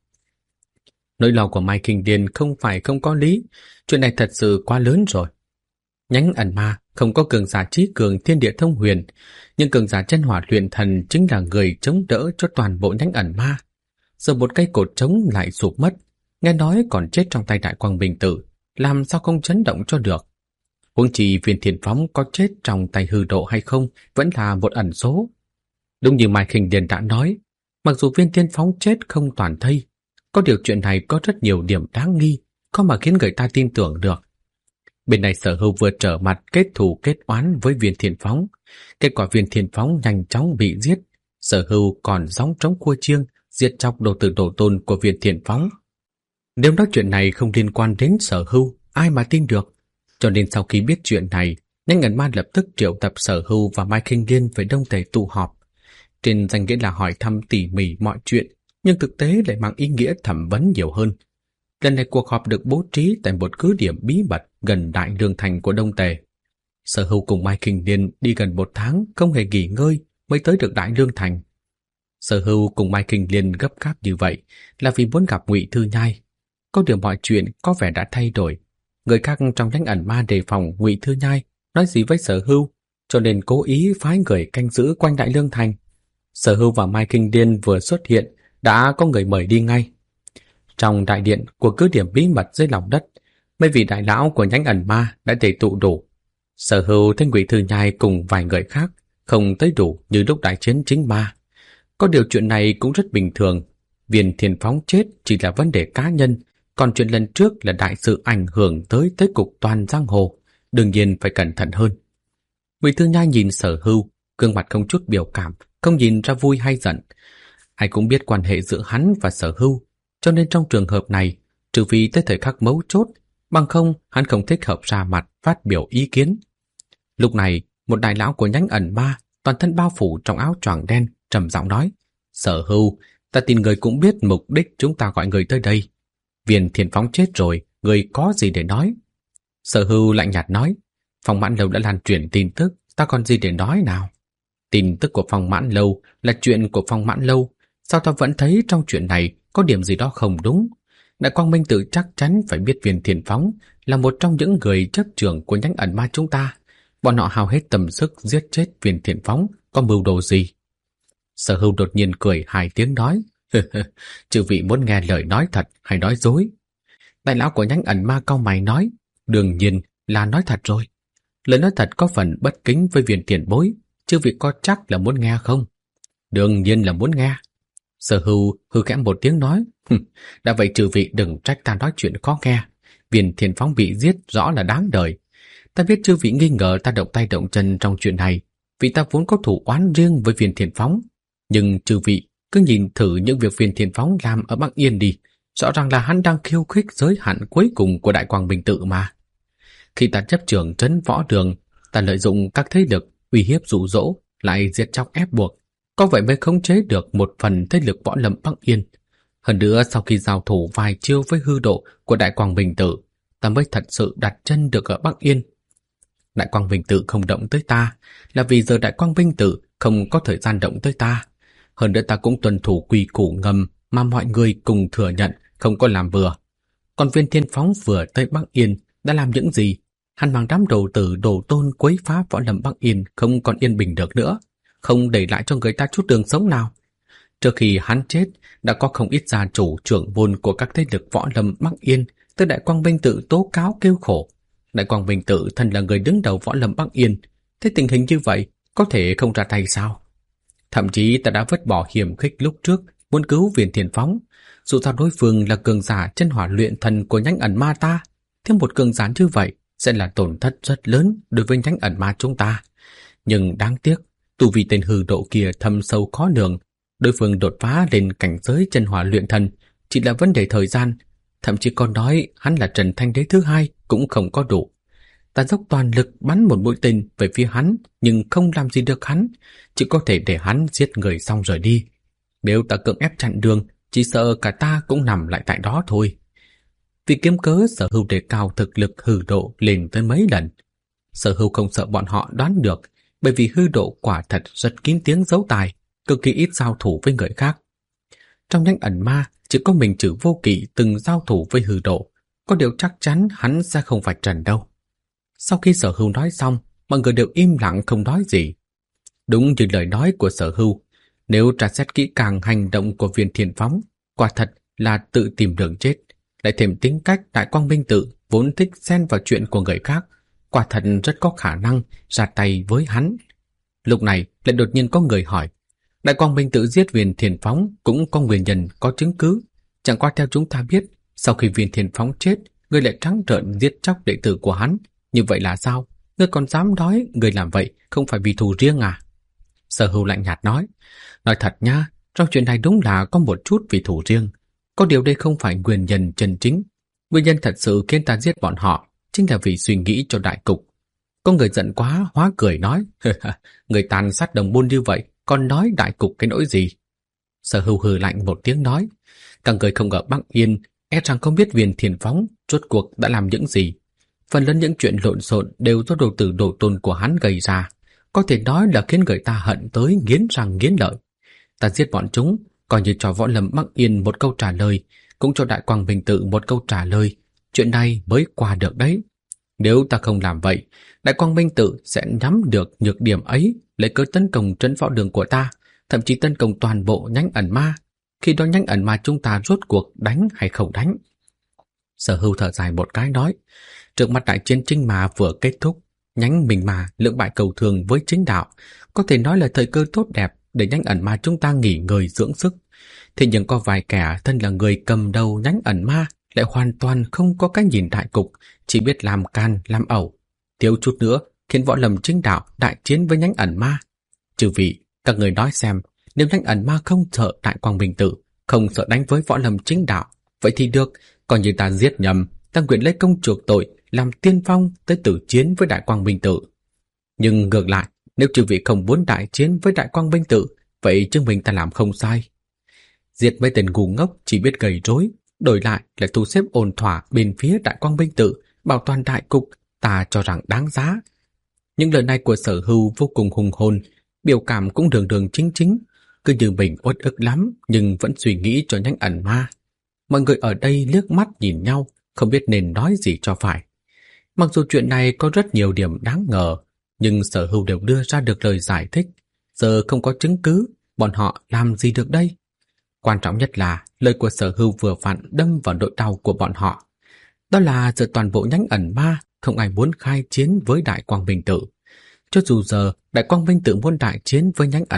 Nỗi lo của Mai Kinh Điền không phải không có lý, chuyện này thật sự quá lớn rồi. Nhánh ẩn ma không có cường giả trí cường thiên địa thông huyền, nhưng cường giả chân hỏa luyện thần chính là người chống đỡ cho toàn bộ nhánh ẩn ma. Giờ một cây cột trống lại sụp mất, nghe nói còn chết trong tay Đại Quang Minh Tự, làm sao không chấn động cho được. Huống chi Viên Thiện Phóng có chết trong tay Hư Độ hay không vẫn là một ẩn số. Đúng như Mai Khinh Điền đã nói, mặc dù Viên Thiện Phóng chết không toàn thây, có điều chuyện này có rất nhiều điểm đáng nghi, có mà khiến người ta tin tưởng được. Bên này Sở Hưu vừa trở mặt kết thù kết oán với Viên Thiện Phóng, kết quả Viên Thiện Phóng nhanh chóng bị giết, Sở Hưu còn gióng trống cua chiêng giết chóc đồ tử đồ tôn của Viên Thiện Phóng. Nếu nói chuyện này không liên quan đến Sở Hưu, ai mà tin được? Cho nên sau khi biết chuyện này, nhánh ẩn ma lập tức triệu tập Sở Hưu và Mai Khinh Điên về Đông Tề tụ họp. Trên danh nghĩa là hỏi thăm tỉ mỉ mọi chuyện, nhưng thực tế lại mang ý nghĩa thẩm vấn nhiều hơn. Lần này cuộc họp được bố trí tại một cứ điểm bí mật gần Đại Lương Thành của Đông Tề. Sở Hưu cùng Mai Khinh Điên đi gần 1 tháng không hề nghỉ ngơi mới tới được Đại Lương Thành. Sở Hưu cùng Mai Khinh Điên gấp gáp như vậy là vì muốn gặp Ngụy Thư Nhai. Có điều mọi chuyện có vẻ đã thay đổi. Người khác trong nhánh ẩn ma đề phòng Ngụy Thư Nhai nói gì với Sở Hưu, cho nên cố ý phái người canh giữ quanh Đại Lương Thành. Sở Hưu và Mai Khinh Điên vừa xuất hiện đã có người mời đi ngay. Trong đại điện của cứ điểm bí mật dưới lòng đất, mấy vị đại lão của nhánh ẩn ma đã tề tụ đủ. Sở Hưu thấy Ngụy Thư Nhai cùng vài người khác không tới đủ như lúc đại chiến chính ma. Có điều chuyện này cũng rất bình thường. Viên Thiện Phóng chết chỉ là vấn đề cá nhân, còn chuyện lần trước là đại sự ảnh hưởng tới cục toàn giang hồ, đương nhiên phải cẩn thận hơn. Ngụy Thư Nhai nhìn Sở Hưu, gương mặt không chút biểu cảm, không nhìn ra vui hay giận. Ai cũng biết quan hệ giữa hắn và Sở Hưu, cho nên trong trường hợp này, trừ vì tới thời khắc mấu chốt, bằng không hắn không thích hợp ra mặt phát biểu ý kiến. Lúc này, một đại lão của nhánh ẩn ma, toàn thân bao phủ trong áo choàng đen, trầm giọng nói: "Sở Hưu, ta tin người cũng biết mục đích chúng ta gọi người tới đây. Viên Thiện Phóng chết rồi, người có gì để nói?" Sở Hưu lạnh nhạt nói: "Phong Mãn Lâu đã lan truyền tin tức, ta còn gì để nói nào? Tin tức của Phong Mãn Lâu là chuyện của Phong Mãn Lâu, sao ta vẫn thấy trong chuyện này có điểm gì đó không đúng? Đại Quang Minh Tự chắc chắn phải biết Viên Thiện Phóng là một trong những người chấp trưởng của nhánh ẩn ma chúng ta. Bọn họ hao hết tâm sức giết chết Viên Thiện Phóng, có mưu đồ gì?" Sở Hưu đột nhiên cười 2 tiếng nói: "Chư vị muốn nghe lời nói thật hay nói dối?" Đại lão của nhánh ẩn ma cau mày nói: "Đương nhiên là nói thật rồi. Lời nói thật có phần bất kính với Viên tiền bối, chư vị có chắc là muốn nghe không?" "Đương nhiên là muốn nghe." Sở Hưu hừ khẽ một tiếng nói: "Đã vậy chư vị đừng trách ta nói chuyện khó nghe. Viên Thiện Phóng bị giết rõ là đáng đời. Ta biết chư vị nghi ngờ ta động tay động chân trong chuyện này, vì ta vốn có thủ oán riêng với Viên Thiện Phóng. Nhưng chư vị cứ nhìn thử những việc Viên Thiện Phóng làm ở Bắc Yên đi, rõ ràng là hắn đang khiêu khích giới hạn cuối cùng của Đại Quang Minh Tự mà. Khi ta chấp trưởng trấn võ đường, ta lợi dụng các thế lực uy hiếp dụ dỗ, lại giết chóc ép buộc, có vậy mới khống chế được một phần thế lực võ lâm Bắc Yên. Hơn nữa sau khi giao thủ vài chiêu với hư độ của Đại Quang Minh Tử, ta mới thật sự đặt chân được ở Bắc Yên. Đại Quang Minh Tử không động tới ta là vì giờ Đại Quang Minh Tử không có thời gian động tới ta. Hơn nữa ta cũng tuân thủ quy củ ngầm mà mọi người cùng thừa nhận, không có làm bừa. Còn Viên Thiên Phóng vừa tới Bắc Yên đã làm những gì? Hắn mang đám đồ tử đồ tôn quấy phá võ lâm Bắc Yên không còn yên bình được nữa, không để lại cho người ta chút đường sống nào. Trước khi hắn chết, đã có không ít gia chủ trưởng môn của các thế lực võ lâm Bắc Yên tới Đại Quang Minh Tự tố cáo kêu khổ. Đại Quang Minh Tự thân là người đứng đầu võ lâm Bắc Yên, thế tình hình như vậy có thể không ra tay sao? Thậm chí ta đã vứt bỏ hiểm khích lúc trước muốn cứu Viên Thiên Phóng, dù sao đối phương là cường giả chân hỏa luyện thần của nhánh ẩn ma ta, thêm một cường giả như vậy sẽ là tổn thất rất lớn đối với nhánh ẩn ma chúng ta. Nhưng đáng tiếc, tu vi tên hư độ kia thâm sâu khó lường, đối phương đột phá lên cảnh giới chân hỏa luyện thần chỉ là vấn đề thời gian, thậm chí còn nói hắn là Trần Thanh Đế thứ hai cũng không có đủ. Ta dốc toàn lực bắn một mũi tên về phía hắn, nhưng không làm gì được hắn, chỉ có thể để hắn giết người xong rời đi. Nếu ta cưỡng ép chặn đường, chỉ sợ cả ta cũng nằm lại tại đó thôi. Vì kiếm cớ Sở Hưu đề cao thực lực hư độ lên tới mấy lần. Sở Hưu không sợ bọn họ đoán được, bởi vì hư độ quả thật rất kín tiếng giấu tài, cực kỳ ít giao thủ với người khác. Trong nhánh ẩn ma, chỉ có mình Trử Vô Kỵ từng giao thủ với hư độ, có điều chắc chắn hắn sẽ không vạch trần đâu. Sau khi Sở Hưu nói xong, mọi người đều im lặng không nói gì. Đúng như lời nói của Sở Hưu, nếu tra xét kỹ càng hành động của Viên Thiên Phóng, quả thật là tự tìm đường chết, lại thêm tính cách Đại Quang Minh Tự vốn thích xen vào chuyện của người khác, quả thật rất có khả năng ra tay với hắn. Lúc này lại đột nhiên có người hỏi, Đại Quang Minh Tự giết Viên Thiên Phóng cũng có nguyên nhân, có chứng cứ. Chẳng qua theo chúng ta biết, sau khi Viên Thiên Phóng chết, người lại trắng trợn giết chóc đệ tử của hắn. Như vậy là sao? Ngươi còn dám nói người làm vậy không phải vì thù riêng à? Sở Hưu lạnh nhạt nói thật nha, trong chuyện này đúng là có một chút vì thù riêng. Có điều đây không phải nguyên nhân chân chính. Nguyên nhân thật sự khiến ta giết bọn họ chính là vì suy nghĩ cho đại cục. Có người giận quá hóa cười nói, người tàn sát đồng môn như vậy, còn nói đại cục cái nỗi gì? Sở Hưu hừ lạnh một tiếng nói, các người không ở Bắc Yên, e rằng không biết Viên Thiên Phóng rốt cuộc đã làm những gì. Phần lớn những chuyện lộn xộn đều do đồ tử đồ tôn của hắn gây ra, có thể nói là khiến người ta hận tới nghiến răng nghiến lợi. Ta giết bọn chúng, coi như cho võ lâm Bắc Yên một câu trả lời, cũng cho Đại Quang Minh Tự một câu trả lời, chuyện này mới qua được đấy. Nếu ta không làm vậy, Đại Quang Minh Tự sẽ nắm được nhược điểm ấy, lấy cớ tấn công trấn võ đường của ta, thậm chí tấn công toàn bộ nhánh ẩn ma. Khi đó nhánh ẩn ma chúng ta rốt cuộc đánh hay không đánh? Sở Hưu thở dài một cái nói, trước mặt đại chiến chính ma vừa kết thúc, nhánh mình mà lưỡng bại cầu thường với chính đạo, có thể nói là thời cơ tốt đẹp để nhánh ẩn ma chúng ta nghỉ ngơi dưỡng sức. Thế nhưng có vài kẻ thân là người cầm đầu nhánh ẩn ma lại hoàn toàn không có cái nhìn đại cục, chỉ biết làm can làm ẩu, thiếu chút nữa khiến võ lâm chính đạo đại chiến với nhánh ẩn ma. Chư vị, các người nói xem, nếu nhánh ẩn ma không sợ Đại Quang Minh Tự, không sợ đánh với võ lâm chính đạo, vậy thì được, coi như ta giết nhầm, ta nguyện lấy công chuộc tội, làm tiên phong tới tử chiến với Đại Quang Minh Tự. Nhưng ngược lại, nếu chư vị không muốn đại chiến với Đại Quang Minh Tự, vậy chứng minh ta làm không sai. Diệt mấy tên ngu ngốc chỉ biết gây rối, đổi lại là thu xếp ổn thỏa bên phía Đại Quang Minh Tự, bảo toàn đại cục, ta cho rằng đáng giá. Những lời này của Sở Hưu vô cùng hùng hồn, biểu cảm cũng đường đường chính chính, cứ như mình uất ức lắm nhưng vẫn suy nghĩ cho nhánh ẩn ma. Mọi người ở đây liếc mắt nhìn nhau, không biết nên nói gì cho phải. Mặc dù chuyện này có rất nhiều điểm đáng ngờ, nhưng Sở Hưu đều đưa ra được lời giải thích. Giờ không có chứng cứ, bọn họ làm gì được đây? Quan trọng nhất là lời của Sở Hưu vừa vặn đâm vào nỗi đau của bọn họ. Đó là giờ toàn bộ nhánh ẩn ma không ai muốn khai chiến với Đại Quang Minh Tự. Cho dù giờ Đại Quang Minh Tự muốn đại chiến với nhánh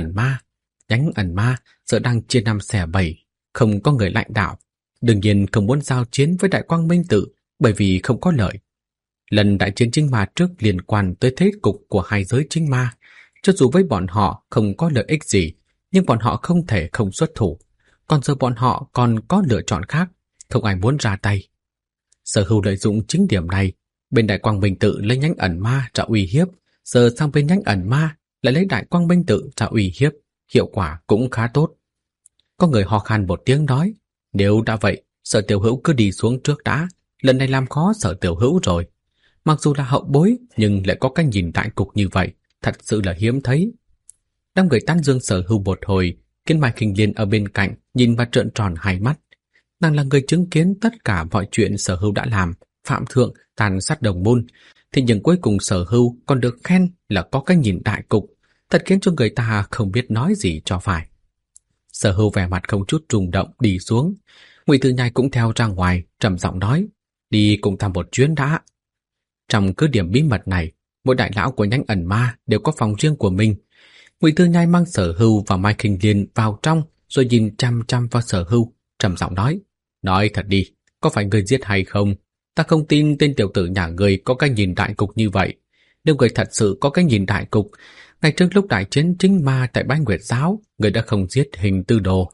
ẩn ma giờ đang chia năm xẻ bảy, không có người lãnh đạo, đương nhiên không muốn giao chiến với Đại Quang Minh Tự bởi vì không có lợi. Lần đại chiến chính ma trước liên quan tới thế cục của hai giới chính ma, cho dù với bọn họ không có lợi ích gì, nhưng bọn họ không thể không xuất thủ. Còn giờ bọn họ còn có lựa chọn khác, không ai muốn ra tay. Sở Hưu lợi dụng chính điểm này, bên Đại Quang Minh Tự lấy nhánh ẩn ma ra uy hiếp, giờ sang bên nhánh ẩn ma lại lấy Đại Quang Minh Tự ra uy hiếp, hiệu quả cũng khá tốt. Có người ho khan một tiếng nói, nếu đã vậy, Sở Tiểu Hữu cứ đi xuống trước đã, lần này làm khó Sở Tiểu Hữu rồi. Mặc dù là hậu bối, nhưng lại có cái nhìn đại cục như vậy, thật sự là hiếm thấy. Đám người tán dương Sở Hưu một hồi, khiến Mai Khinh Liên ở bên cạnh nhìn và trợn tròn hai mắt. Nàng là người chứng kiến tất cả mọi chuyện Sở Hưu đã làm, phạm thượng, tàn sát đồng môn, thì nhưng cuối cùng Sở Hưu còn được khen là có cái nhìn đại cục, thật khiến cho người ta không biết nói gì cho phải. Sở Hưu vẻ mặt không chút rung động đi xuống, Ngụy Thư Nhai cũng theo ra ngoài, trầm giọng nói, đi cùng ta một chuyến đã. Trong cứ điểm bí mật này, mỗi đại lão của nhánh ẩn ma đều có phòng riêng của mình. Ngụy Thư Nhai mang Sở Hưu và Mai Khinh Liên vào trong, rồi nhìn chăm chăm vào Sở Hưu, trầm giọng nói thật đi, có phải người giết hay không? Ta không tin tên tiểu tử nhà người có cái nhìn đại cục như vậy. Nếu người thật sự có cái nhìn đại cục, ngày trước lúc đại chiến chính ma tại Bái Nguyệt Giáo, người đã không giết Hình Tư Đồ.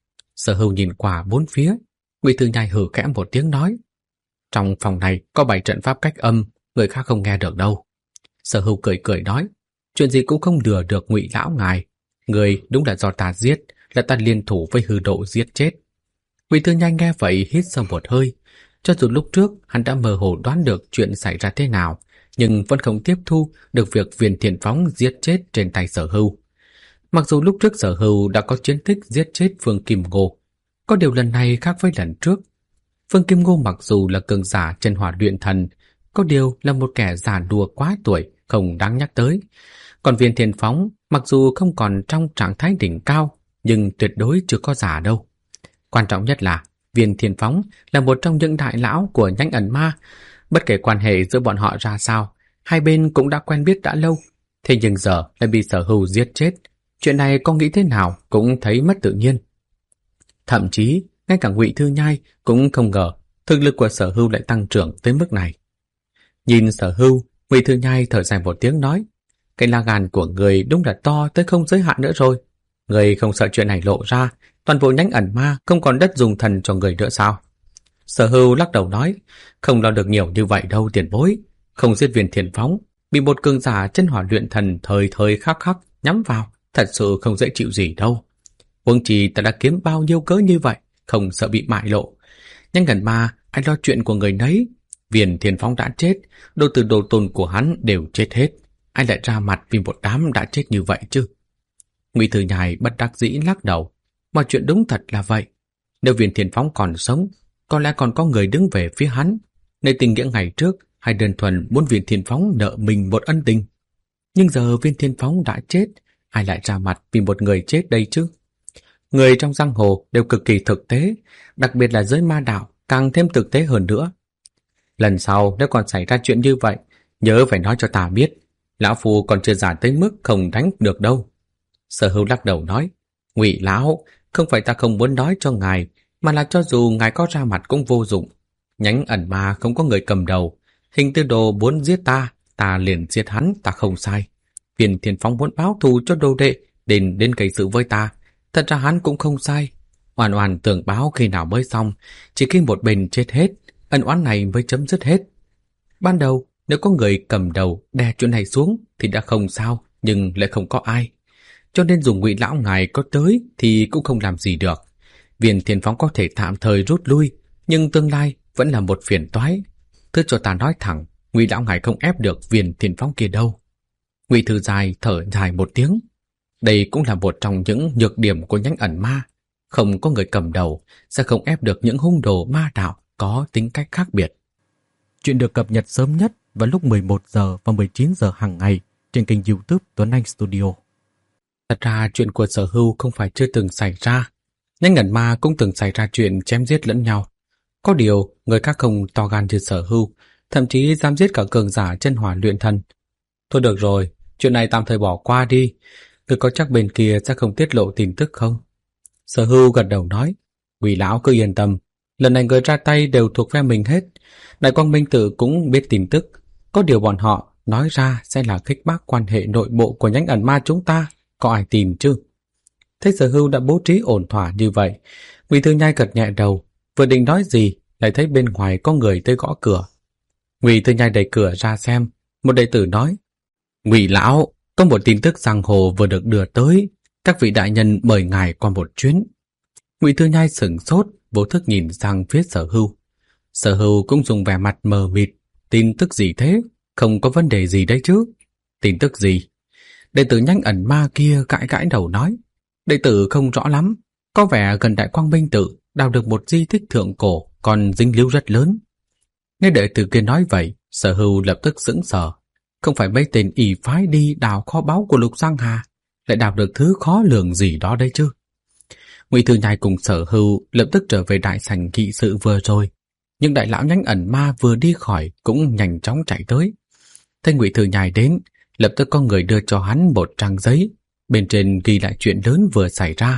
Sở Hưu nhìn qua bốn phía, Ngụy Thư Nhai hừ khẽ một tiếng nói, trong phòng này có 7 trận pháp cách âm, người khác không nghe được đâu. Sở Hưu cười cười nói, chuyện gì cũng không lừa được Ngụy lão ngài, người đúng là do ta giết, là ta liên thủ với Hư Độ giết chết. Ngụy Thư Nhai nghe vậy hít sâu một hơi, cho dù lúc trước hắn đã mơ hồ đoán được chuyện xảy ra thế nào, nhưng vẫn không tiếp thu được việc Viên Thiền Phóng giết chết trên tay Sở Hưu. Mặc dù lúc trước Sở Hưu đã có chiến tích giết chết Phương Kim Ngô, có điều lần này khác với lần trước. Phương Kim Ngô mặc dù là cường giả chân hỏa luyện thần, có điều là một kẻ già đùa quá tuổi, không đáng nhắc tới. Còn Viên Thiền Phóng mặc dù không còn trong trạng thái đỉnh cao, nhưng tuyệt đối chưa có già đâu. Quan trọng nhất là Viên Thiền Phóng là một trong những đại lão của nhánh ẩn ma. Bất kể quan hệ giữa bọn họ ra sao, hai bên cũng đã quen biết đã lâu. Thế nhưng giờ lại bị Sở Hưu giết chết. Chuyện này có nghĩ thế nào cũng thấy mất tự nhiên. Thậm chí, ngay cả Ngụy Thư Nhai cũng không ngờ thực lực của Sở Hưu lại tăng trưởng tới mức này. Nhìn Sở Hưu, Ngụy Thư Nhai thở dài một tiếng nói, cái lá gan của người đúng là to tới không giới hạn nữa rồi. Người không sợ chuyện này lộ ra, toàn bộ nhánh ẩn ma không còn đất dùng thần cho người nữa sao? Sở Hưu lắc đầu nói, không lo được nhiều như vậy đâu tiền bối, không giết Viên Thiền Phóng, bị một cường giả chân hỏa luyện thần thời thời khắc khắc nhắm vào, thật sự không dễ chịu gì đâu. Huống chi ta đã kiếm bao nhiêu cớ như vậy, không sợ bị bại lộ. Nhánh ẩn ma, ai lo chuyện của người nấy. Viên Thiền Phóng đã chết, đồ tử đồ tôn của hắn đều chết hết. Ai lại ra mặt vì một đám đã chết như vậy chứ? Ngụy Thư Nhai bất đắc dĩ lắc đầu. Mọi chuyện đúng thật là vậy. Nếu Viên Thiền Phóng còn sống, có lẽ còn có người đứng về phía hắn. Nơi tình nghĩa ngày trước, hay đơn thuần muốn Viên Thiền Phóng nợ mình một ân tình. Nhưng giờ Viên Thiền Phóng đã chết, ai lại ra mặt vì một người chết đây chứ? Người trong giang hồ đều cực kỳ thực tế, đặc biệt là giới ma đạo càng thêm thực tế hơn nữa. Lần sau nếu còn xảy ra chuyện như vậy, nhớ phải nói cho ta biết. Lão Phu còn chưa già tới mức không đánh được đâu. Sở Hưu lắc đầu nói, Ngụy lão, không phải ta không muốn nói cho ngài, mà là cho dù ngài có ra mặt cũng vô dụng. Nhánh ẩn ma không có người cầm đầu. Hình Tư Đồ muốn giết ta liền giết hắn, ta không sai. Viên Thiền Phóng muốn báo thù cho đồ đệ, đến gây sự với ta. Thật ra hắn cũng không sai. Oan oan tưởng báo khi nào mới xong, chỉ khi một bên chết hết, ân oán này mới chấm dứt hết. Ban đầu, nếu có người cầm đầu đè chuyện này xuống thì đã không sao, nhưng lại không có ai. Cho nên dùng Ngụy lão ngài có tới thì cũng không làm gì được. Viên Thiền Phóng có thể tạm thời rút lui, nhưng tương lai vẫn là một phiền toái. Thứ cho ta nói thẳng, Ngụy lão ngài không ép được Viên Thiền Phóng kia đâu. Ngụy Thư Dài thở dài một tiếng. Đây cũng là một trong những nhược điểm của nhánh ẩn ma. Không có người cầm đầu sẽ không ép được những hung đồ ma đạo có tính cách khác biệt. Chuyện được cập nhật sớm nhất vào lúc 11 giờ và 19 giờ hàng ngày trên kênh YouTube Tuấn Anh Studio. Thật ra chuyện của Sở Hưu không phải chưa từng xảy ra. Nhánh ẩn ma cũng từng xảy ra chuyện chém giết lẫn nhau. Có điều người khác không to gan như Sở Hưu, thậm chí dám giết cả cường giả chân hỏa luyện thần. Thôi được rồi, chuyện này tạm thời bỏ qua đi. Người có chắc bên kia sẽ không tiết lộ tin tức không? Sở Hưu gật đầu nói, Ngụy lão cứ yên tâm, lần này người ra tay đều thuộc về mình hết. Đại Quang Minh Tự cũng biết tin tức, có điều bọn họ nói ra sẽ là khích bác quan hệ nội bộ của nhánh ẩn ma chúng ta, có ai tin chứ? Thấy Sở Hưu đã bố trí ổn thỏa như vậy, Ngụy Thư Nhai gật nhẹ đầu, vừa định nói gì lại thấy bên ngoài có người tới gõ cửa. Ngụy Thư Nhai đẩy cửa ra xem, một đệ tử nói, Ngụy lão, Có một tin tức giang hồ vừa được đưa tới, các vị đại nhân mời ngài qua một chuyến. Ngụy Thư Nhai sửng sốt, vô thức nhìn sang phía Sở Hưu. Sở Hưu cũng dùng vẻ mặt mờ mịt. Tin tức gì thế? Không có vấn đề gì đấy chứ? Tin tức gì? Đệ tử Nhanh Ẩn Ma kia gãi gãi đầu nói. Đệ tử không rõ lắm. Có vẻ gần Đại Quang Minh Tự đào được một di tích thượng cổ còn dính líu rất lớn. Nghe đệ tử kia nói vậy, Sở Hưu lập tức sững sờ. Không phải mấy tên ỷ phái đi đào kho báu của Lục Giang Hà, lại đào được thứ khó lường gì đó đấy chứ? Ngụy Thư Nhai cùng Sở Hưu lập tức trở về đại sảnh nghị sự vừa rồi, nhưng đại lão Nhanh Ẩn Ma vừa đi khỏi cũng nhanh chóng chạy tới. Thấy Ngụy Thư Nhai đến, lập tức có người đưa cho hắn một trang giấy, bên trên ghi lại chuyện lớn vừa xảy ra.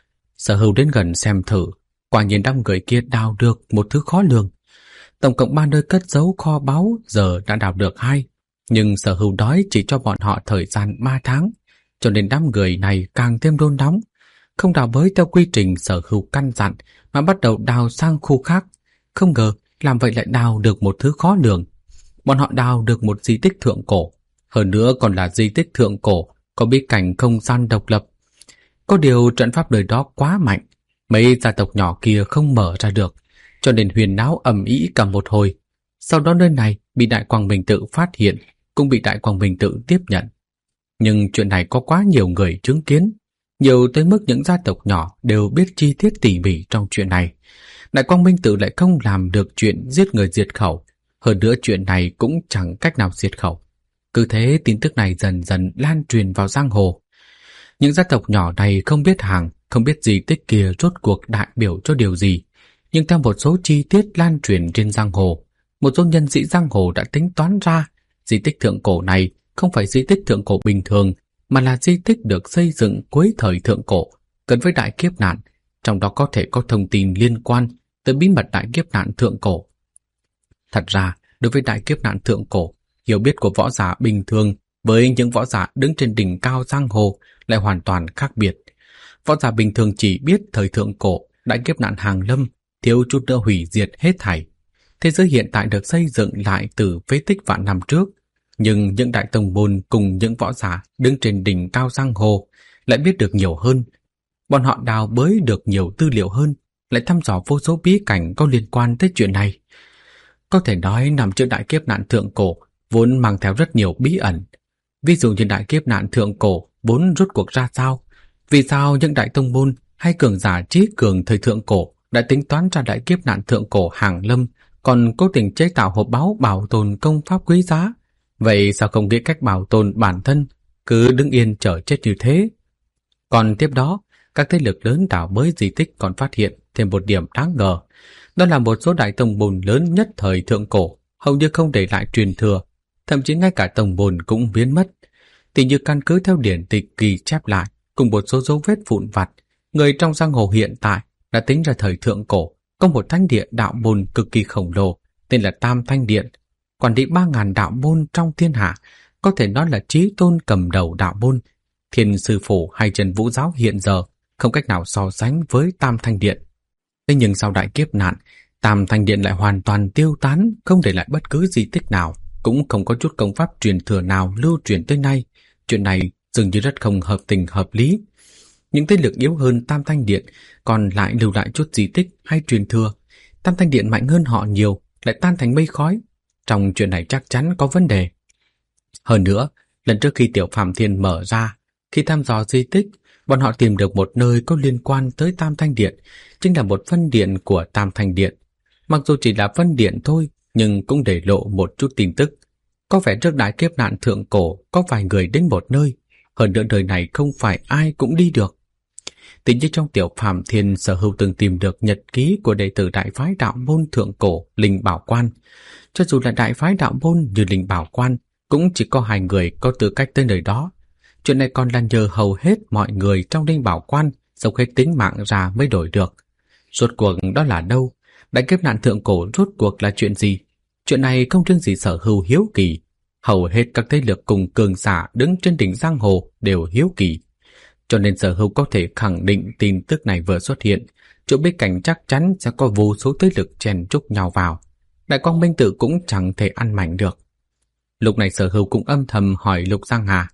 Sở Hưu đến gần xem thử, quả nhiên đám người kia đào được một thứ khó lường. Tổng cộng 3 nơi cất giấu kho báu giờ đã đào được 2, nhưng Sở Hưu đói chỉ cho bọn họ thời gian 3 tháng, cho nên đám người này càng thêm đôn nóng. Không đào bới theo quy trình Sở Hưu căn dặn mà bắt đầu đào sang khu khác. Không ngờ làm vậy lại đào được một thứ khó lường. Bọn họ đào được một di tích thượng cổ, hơn nữa còn là di tích thượng cổ có bí cảnh không gian độc lập. Có điều trận pháp nơi đó quá mạnh, mấy gia tộc nhỏ kia không mở ra được, cho nên huyền náo ầm ĩ cả một hồi. Sau đó nơi này bị Đại Quang Minh Tự phát hiện, cũng bị Đại Quang Minh Tự tiếp nhận. Nhưng chuyện này có quá nhiều người chứng kiến, nhiều tới mức những gia tộc nhỏ đều biết chi tiết tỉ mỉ trong chuyện này. Đại Quang Minh Tự lại không làm được chuyện giết người diệt khẩu, hơn nữa chuyện này cũng chẳng cách nào diệt khẩu. Cứ thế tin tức này dần dần lan truyền vào giang hồ. Những gia tộc nhỏ này không biết hàng, không biết di tích kia rốt cuộc đại biểu cho điều gì, nhưng theo một số chi tiết lan truyền trên giang hồ, một số nhân sĩ giang hồ đã tính toán ra di tích thượng cổ này không phải di tích thượng cổ bình thường, mà là di tích được xây dựng cuối thời thượng cổ, gần với đại kiếp nạn, trong đó có thể có thông tin liên quan tới bí mật đại kiếp nạn thượng cổ. Thật ra, đối với đại kiếp nạn thượng cổ, hiểu biết của võ giả bình thường với những võ giả đứng trên đỉnh cao giang hồ lại hoàn toàn khác biệt. Võ giả bình thường chỉ biết thời thượng cổ, đại kiếp nạn hàng lâm, thiếu chút nữa hủy diệt hết thảy. Thế giới hiện tại được xây dựng lại từ phế tích vạn năm trước, nhưng những đại tông môn cùng những võ giả đứng trên đỉnh cao giang hồ lại biết được nhiều hơn. Bọn họ đào bới được nhiều tư liệu hơn, lại thăm dò vô số bí cảnh có liên quan tới chuyện này. Có thể nói nằm trước đại kiếp nạn thượng cổ vốn mang theo rất nhiều bí ẩn. Ví dụ như đại kiếp nạn thượng cổ vốn rốt cuộc ra sao? Vì sao những đại tông môn hay cường giả trí cường thời thượng cổ đã tính toán ra đại kiếp nạn thượng cổ hàng lâm, còn cố tình chế tạo hộp báu bảo tồn công pháp quý giá? Vậy sao không nghĩ cách bảo tồn bản thân, cứ đứng yên chờ chết như thế? Còn tiếp đó, các thế lực lớn đào bới di tích còn phát hiện thêm một điểm đáng ngờ. Đó là một số đại tông môn lớn nhất thời thượng cổ hầu như không để lại truyền thừa, thậm chí ngay cả tông môn cũng biến mất. Thì như căn cứ theo điển tịch ghi chép lại, cùng một số dấu vết vụn vặt, người trong giang hồ hiện tại đã tính ra thời thượng cổ có một thánh địa đạo môn cực kỳ khổng lồ tên là Tam Thanh Điện, quản lý 3.000 đạo môn trong thiên hạ, có thể nói là chí tôn cầm đầu đạo môn. Thiên Sư Phủ hay Trần Vũ Giáo hiện giờ không cách nào so sánh với Tam Thanh Điện. Thế nhưng sau đại kiếp nạn, Tam Thanh Điện lại hoàn toàn tiêu tán, không để lại bất cứ di tích nào, cũng không có chút công pháp truyền thừa nào lưu truyền tới nay. Chuyện này dường như rất không hợp tình hợp lý. Những thế lực yếu hơn Tam Thanh Điện còn lại lưu lại chút di tích hay truyền thừa. Tam Thanh Điện mạnh hơn họ nhiều, lại tan thành mây khói. Trong chuyện này chắc chắn có vấn đề. Hơn nữa, lần trước khi Tiểu Phạm Thiên mở ra, khi thăm dò di tích, bọn họ tìm được một nơi có liên quan tới Tam Thanh Điện, chính là một phân điện của Tam Thanh Điện. Mặc dù chỉ là phân điện thôi, nhưng cũng để lộ một chút tin tức. Có vẻ trước đại kiếp nạn thượng cổ có vài người đến một nơi, hơn nữa đời này không phải ai cũng đi được. Tính như trong Tiểu Phạm Thiên, Sở Hưu từng tìm được nhật ký của đệ tử đại phái đạo môn thượng cổ Linh Bảo Quan. Cho dù là đại phái đạo môn như Linh Bảo Quan, cũng chỉ có 2 người có tư cách tới nơi đó. Chuyện này còn là nhờ hầu hết mọi người trong Linh Bảo Quan dốc hết tính mạng ra mới đổi được. Rốt cuộc đó là đâu? Đại kiếp nạn thượng cổ rốt cuộc là chuyện gì? Chuyện này không riêng gì Sở Hưu hiếu kỳ, hầu hết các thế lực cùng cường giả đứng trên đỉnh giang hồ đều hiếu kỳ. Cho nên Sở Hưu có thể khẳng định tin tức này vừa xuất hiện, chỗ bí cảnh chắc chắn sẽ có vô số thế lực chen chúc nhau vào. Đại Quang Minh Tự cũng chẳng thể ăn mảnh được. Lúc này Sở Hưu cũng âm thầm hỏi Lục Giang Hà,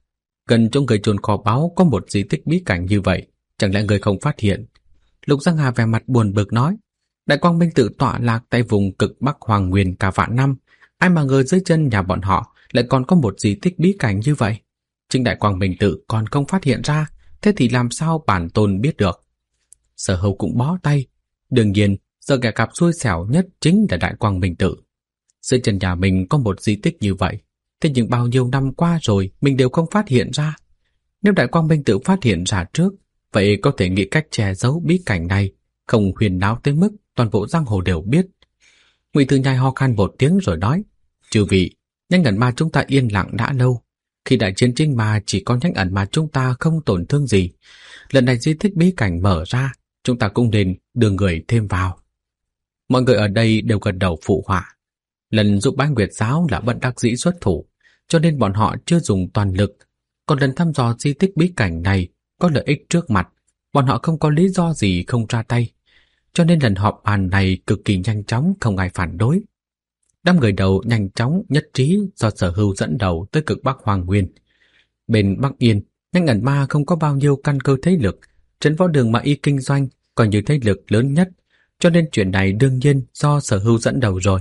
Gần chỗ người chôn kho báu có một di tích bí cảnh như vậy, chẳng lẽ người không phát hiện? Lục Giang Hà vẻ mặt buồn bực nói, Đại Quang Minh Tự tọa lạc tại vùng cực Bắc Hoàng Nguyên cả vạn năm, ai mà ngờ dưới chân nhà bọn họ lại còn có một di tích bí cảnh như vậy. Chính Đại Quang Minh Tự còn không phát hiện ra, thế thì làm sao bản tôn biết được? Sở Hầu cũng bó tay. Đương nhiên, giờ kẻ cặp xui xẻo nhất chính là Đại Quang Minh Tự. Dưới chân nhà mình có một di tích như vậy, thế nhưng bao nhiêu năm qua rồi mình đều không phát hiện ra. Nếu Đại Quang Minh Tự phát hiện ra trước, vậy có thể nghĩ cách che giấu bí cảnh này, không huyền náo tới mức toàn bộ giang hồ đều biết. Ngụy Thư Nhai ho khan một tiếng rồi nói, chư vị, nhánh ẩn ma chúng ta yên lặng đã lâu. Khi đại chiến chính ma chỉ có nhánh ẩn ma chúng ta không tổn thương gì. Lần này di tích bí cảnh mở ra, chúng ta cũng nên đưa người thêm vào. Mọi người ở đây đều gật đầu phụ họa. Lần giúp Bái Nguyệt giáo là bất đắc dĩ xuất thủ, cho nên bọn họ chưa dùng toàn lực. Còn lần thăm dò di tích bí cảnh này có lợi ích trước mặt, bọn họ không có lý do gì không ra tay. Cho nên lần họp bàn này cực kỳ nhanh chóng, không ai phản đối. Đám người đầu nhanh chóng nhất trí do Sở Hưu dẫn đầu tới cực Bắc Hoàng Nguyên. Bên Bắc Yên, nhánh ẩn ma không có bao nhiêu căn cơ thế lực, trấn võ đường mà y kinh doanh còn như thế lực lớn nhất, cho nên chuyện này đương nhiên do Sở Hưu dẫn đầu rồi.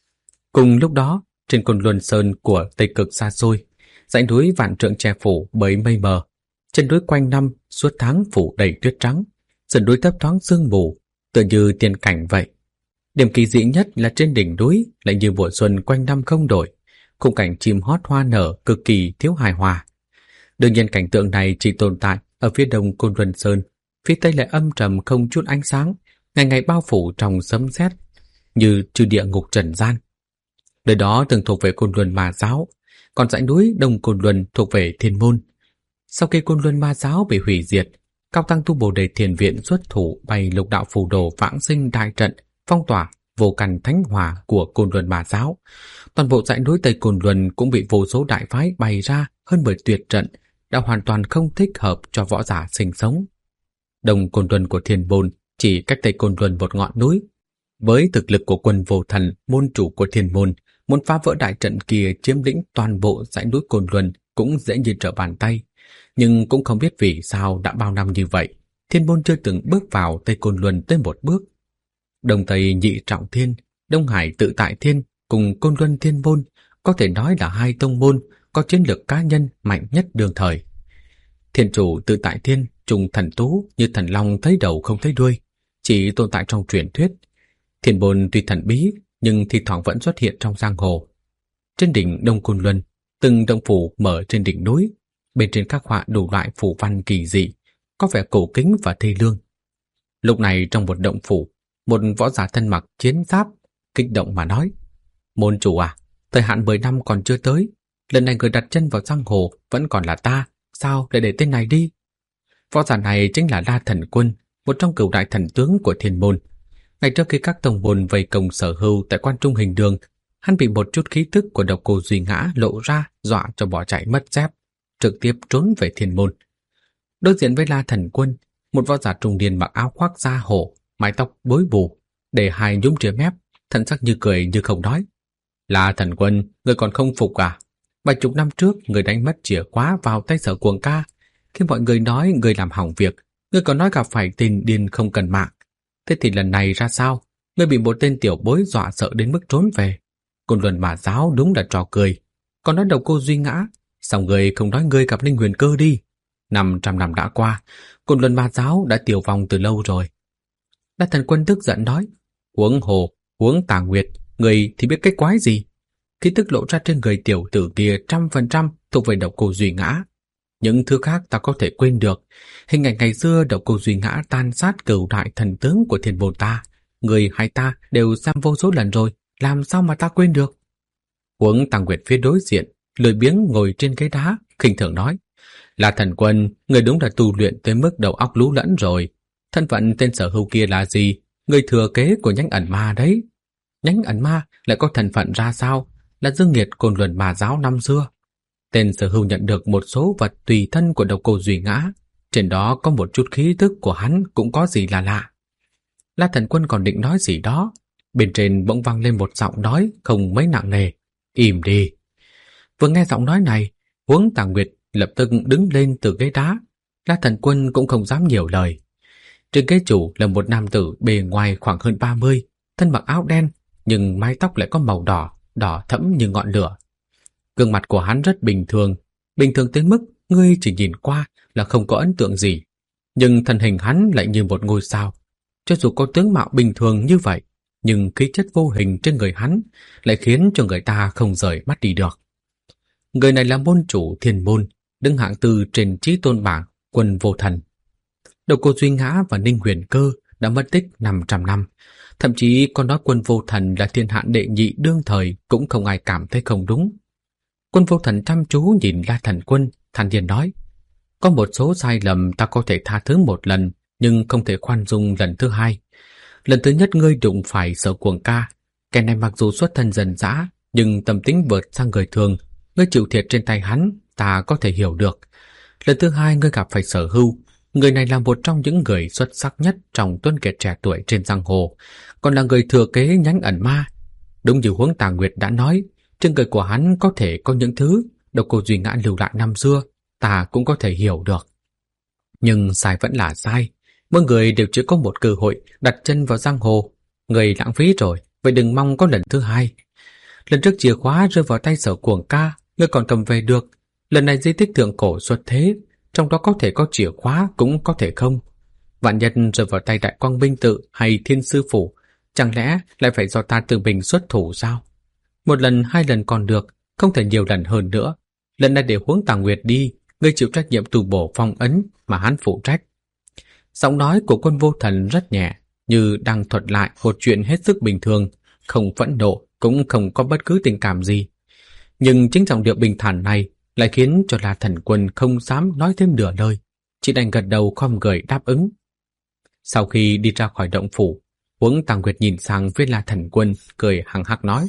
Cùng lúc đó, trên Côn Luân Sơn của Tây Cực xa xôi, dãy núi vạn trượng che phủ bởi mây mờ, trên núi quanh năm suốt tháng phủ đầy tuyết trắng, sườn núi thấp thoáng sương mù, tựa như tiên cảnh vậy. Điểm kỳ dị nhất là trên đỉnh núi lại như mùa xuân quanh năm không đổi, khung cảnh chim hót hoa nở cực kỳ thiếu hài hòa. Đương nhiên cảnh tượng này chỉ tồn tại ở phía đông Côn Luân Sơn, phía tây lại âm trầm không chút ánh sáng, ngày ngày bao phủ trong sấm sét, như trừ địa ngục trần gian. Nơi đó từng thuộc về Côn Luân Ma giáo, còn dãy núi Đông Côn Luân thuộc về Thiên Môn. Sau khi Côn Luân Ma giáo bị hủy diệt, Cao Tăng Tu Bồ Đề Thiền Viện xuất thủ bày lục đạo phù đồ vãng sinh đại trận, phong tỏa vô căn thánh hỏa của Côn Luân Ma giáo. Toàn bộ dãy núi Tây Côn Luân cũng bị vô số đại phái bày ra hơn 10 tuyệt trận, đã hoàn toàn không thích hợp cho võ giả sinh sống. Đông Côn Luân của Thiên Môn chỉ cách Tây Côn Luân một ngọn núi. Với thực lực của quân vô thần, môn chủ của Thiên Môn, muốn phá vỡ đại trận kia chiếm lĩnh toàn bộ dãy núi Côn Luân cũng dễ như trở bàn tay. Nhưng cũng không biết vì sao đã bao năm như vậy, Thiên Môn chưa từng bước vào Tây Côn Luân tới một bước. Đông Tây Nhị Trọng Thiên, Đông Hải Tự Tại Thiên cùng Côn Luân Thiên Môn có thể nói là hai tông môn có chiến lược cá nhân mạnh nhất đương thời. Thiên chủ Tự Tại Thiên trùng thần tú như thần long thấy đầu không thấy đuôi, chỉ tồn tại trong truyền thuyết. Thiên Môn tuy thần bí nhưng thi thoảng vẫn xuất hiện trong giang hồ. Trên đỉnh Đông Côn Luân, từng động phủ mở trên đỉnh núi, bên trên khắc họa đủ loại phù văn kỳ dị, có vẻ cổ kính và thê lương. Lúc này trong một động phủ, một võ giả thân mặc chiến giáp kích động mà nói: "Môn chủ à, thời hạn 10 năm còn chưa tới, lần này người đặt chân vào giang hồ vẫn còn là ta, sao lại để tên này đi?" Võ giả này chính là La Thần Quân, một trong cửu đại thần tướng của Thiên Môn. Ngày trước khi các tông môn vây công Sở Hưu tại Quan Trung Hình Đường, hắn bị một chút khí tức của độc cô Duy Ngã lộ ra, dọa cho bỏ chạy mất dép, trực tiếp trốn về Thiên Môn. Đối diện với La Thần Quân, một võ giả trung niên mặc áo khoác da hổ, mái tóc bối bù, để hai nhúm ria mép, thần sắc như cười như không nói: "La Thần Quân, người còn không phục à? 70 năm trước người đánh mất chìa khóa vào tay Sở Cuồng ca, khi mọi người nói người làm hỏng việc, người còn nói gặp phải tên điên không cần mạng. Thế thì lần này ra sao? Ngươi bị một tên tiểu bối dọa sợ đến mức trốn về. Côn Luân Ma giáo đúng là trò cười. Còn nói đầu cô Duy Ngã, sao người không nói ngươi gặp Linh Huyền Cơ đi? 500 năm đã qua, Côn Luân Ma giáo đã tiêu vong từ lâu rồi." La Thần Quân tức giận nói: "Huống hồ, huống Tà Nguyệt, người thì biết cái quái gì? Khí tức lộ ra trên người tiểu tử kia 100% thuộc về độc cô Duy Ngã. Những thứ khác ta có thể quên được. Hình ảnh ngày xưa độc cô Duy Ngã tàn sát cửu đại thần tướng của Thiên Môn ta, người hay ta đều xem vô số lần rồi, làm sao mà ta quên được?" Huống Tà Nguyệt phía đối diện, lười biếng ngồi trên ghế đá, khinh thường nói: "La Thần Quân, người đúng là tu luyện tới mức đầu óc lú lẫn rồi. Thân phận tên Sở Hưu kia là gì? Người thừa kế của nhánh ẩn ma đấy. Nhánh ẩn ma lại có thân phận ra sao? Là dương nghiệt Côn Luân Ma giáo năm xưa. Tên Sở Hưu nhận được một số vật tùy thân của độc cô Duy Ngã, trên đó có một chút khí tức của hắn cũng có gì là lạ." La Thần Quân còn định nói gì đó, bên trên bỗng vang lên một giọng nói không mấy nặng nề: "Im đi." Vừa nghe giọng nói này, Huống Tà Nguyệt lập tức đứng lên từ ghế đá. La Thần Quân cũng không dám nhiều lời. Trên ghế chủ là một nam tử bề ngoài khoảng hơn 30, thân mặc áo đen, nhưng mái tóc lại có màu đỏ, đỏ thẫm như ngọn lửa. Gương mặt của hắn rất bình thường tới mức ngươi chỉ nhìn qua là không có ấn tượng gì. Nhưng thân hình hắn lại như một ngôi sao. Cho dù có tướng mạo bình thường như vậy, nhưng khí chất vô hình trên người hắn lại khiến cho người ta không rời mắt đi được. Người này là môn chủ Thiên Môn, đứng hạng tư trên chí tôn bảng Quân Vô Thần. Độc Cô Duy Ngã và Ninh Huyền Cơ đã mất tích 500 năm. Thậm chí còn nói Quân Vô Thần là thiên hạ đệ nhị đương thời cũng không ai cảm thấy không đúng. Quân Vô Thần chăm chú nhìn La Thần Quân, thản nhiên nói: có một số sai lầm ta có thể tha thứ một lần, nhưng không thể khoan dung lần thứ hai. Lần thứ nhất ngươi đụng phải Sở Cuồng Ca, kẻ này mặc dù xuất thân dần dã, nhưng tâm tính vượt sang người thường. Ngươi chịu thiệt trên tay hắn, ta có thể hiểu được. Lần thứ hai ngươi gặp phải Sở Hưu, người này là một trong những người xuất sắc nhất trong tuân kiệt trẻ tuổi trên giang hồ, còn là người thừa kế nhánh ẩn ma. Đúng như Huống Tà Nguyệt đã nói, trên người của hắn có thể có những thứ Độc Cô Duy Ngã lưu lại năm xưa, ta cũng có thể hiểu được. Nhưng sai vẫn là sai. Mỗi người đều chỉ có một cơ hội đặt chân vào giang hồ. Người lãng phí rồi, vậy đừng mong có lần thứ hai. Lần trước chìa khóa rơi vào tay Sở Cuồng Ca, ngươi còn cầm về được. Lần này di tích thượng cổ xuất thế, trong đó có thể có chìa khóa cũng có thể không. Vạn nhất rơi vào tay Đại Quang Minh Tự hay Thiên Sư Phủ, chẳng lẽ lại phải do ta tự mình xuất thủ sao? Một lần, hai lần còn được, không thể nhiều lần hơn nữa. Lần này để Huống Tà Nguyệt đi, ngươi chịu trách nhiệm tu bổ phong ấn mà hắn phụ trách. Giọng nói của Quân Vô Thần rất nhẹ, như đang thuật lại một chuyện hết sức bình thường, không phẫn nộ, cũng không có bất cứ tình cảm gì. Nhưng chính giọng điệu bình thản này lại khiến cho La Thần Quân không dám nói thêm nửa lời, chỉ đành gật đầu khom người đáp ứng. Sau khi đi ra khỏi động phủ, Huống Tà Nguyệt nhìn sang với La Thần Quân, cười hằng hắc nói: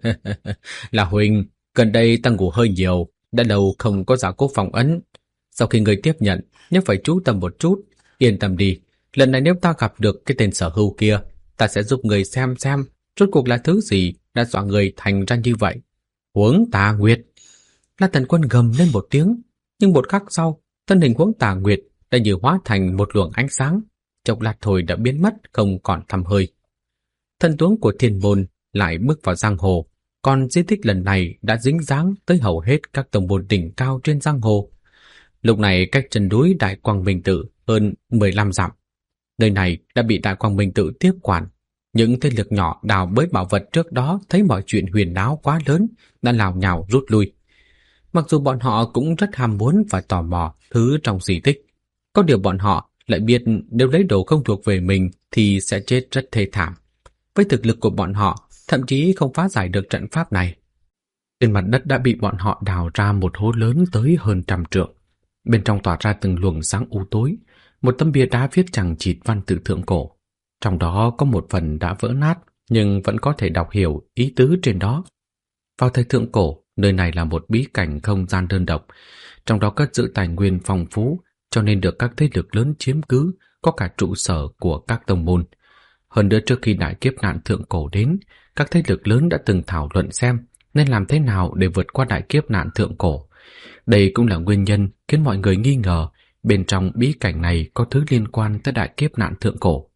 là huynh, gần đây ta ngủ hơi nhiều, đã lâu không có giả cố phong ấn. Sau khi người tiếp nhận, nhớ phải chú tâm một chút. Yên tâm đi, lần này nếu ta gặp được cái tên Sở Hưu kia, ta sẽ giúp người xem rốt cuộc là thứ gì đã dọa người thành ra như vậy. Huống Tà Nguyệt! La Thần Quân gầm lên một tiếng, nhưng một khắc sau, thân hình Huống Tà Nguyệt đã như hóa thành một luồng ánh sáng, chốc lát thôi đã biến mất không còn tăm hơi. Thần tướng của Thiên Môn lại bước vào giang hồ, còn di tích lần này đã dính dáng tới hầu hết các tông môn đỉnh cao trên giang hồ. Lúc này cách chân núi Đại Quang Minh Tự hơn 15 dặm. Nơi này đã bị Đại Quang Minh Tự tiếp quản. Những thế lực nhỏ đào bới bảo vật trước đó thấy mọi chuyện huyền áo quá lớn đã lào nhào rút lui. Mặc dù bọn họ cũng rất ham muốn và tò mò thứ trong di tích, có điều bọn họ lại biết nếu lấy đồ không thuộc về mình thì sẽ chết rất thê thảm. Với thực lực của bọn họ, thậm chí không phá giải được trận pháp này. Trên mặt đất đã bị bọn họ đào ra một hố lớn tới hơn 100 trượng. Bên trong tỏa ra từng luồng sáng u tối, một tấm bia đá viết chằng chịt văn tự thượng cổ. Trong đó có một phần đã vỡ nát, nhưng vẫn có thể đọc hiểu ý tứ trên đó. Vào thời thượng cổ, nơi này là một bí cảnh không gian đơn độc, trong đó cất giữ tài nguyên phong phú, cho nên được các thế lực lớn chiếm cứ, có cả trụ sở của các tông môn. Hơn nữa trước khi đại kiếp nạn thượng cổ đến, các thế lực lớn đã từng thảo luận xem nên làm thế nào để vượt qua đại kiếp nạn thượng cổ. Đây cũng là nguyên nhân khiến mọi người nghi ngờ bên trong bí cảnh này có thứ liên quan tới đại kiếp nạn thượng cổ.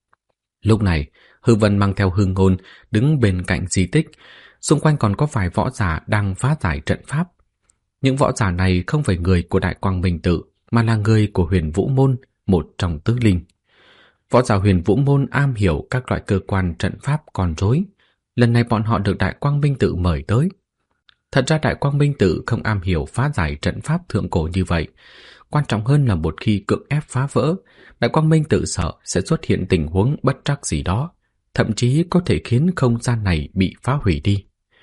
Lúc này, Hư Vân mang theo Hư Ngôn đứng bên cạnh di tích, xung quanh còn có vài võ giả đang phá giải trận pháp. Những võ giả này không phải người của Đại Quang Minh Tự, mà là người của Huyền Vũ Môn, một trong tứ linh. Võ giả Huyền Vũ Môn am hiểu các loại cơ quan trận pháp còn rối. Lần này bọn họ được Đại Quang Minh Tự mời tới. Thật ra Đại Quang Minh Tự không am hiểu phá giải trận pháp thượng cổ như vậy. Quan trọng hơn là một khi cưỡng ép phá vỡ, Đại Quang Minh Tự sợ sẽ xuất hiện tình huống bất trắc gì đó, thậm chí có thể khiến không gian này bị phá hủy đi.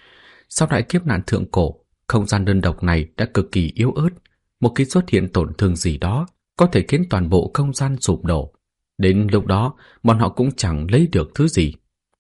Sau đại kiếp nạn thượng cổ, không gian đơn độc này đã cực kỳ yếu ớt. Một khi xuất hiện tổn thương gì đó, có thể khiến toàn bộ không gian sụp đổ. Đến lúc đó, bọn họ cũng chẳng lấy được thứ gì.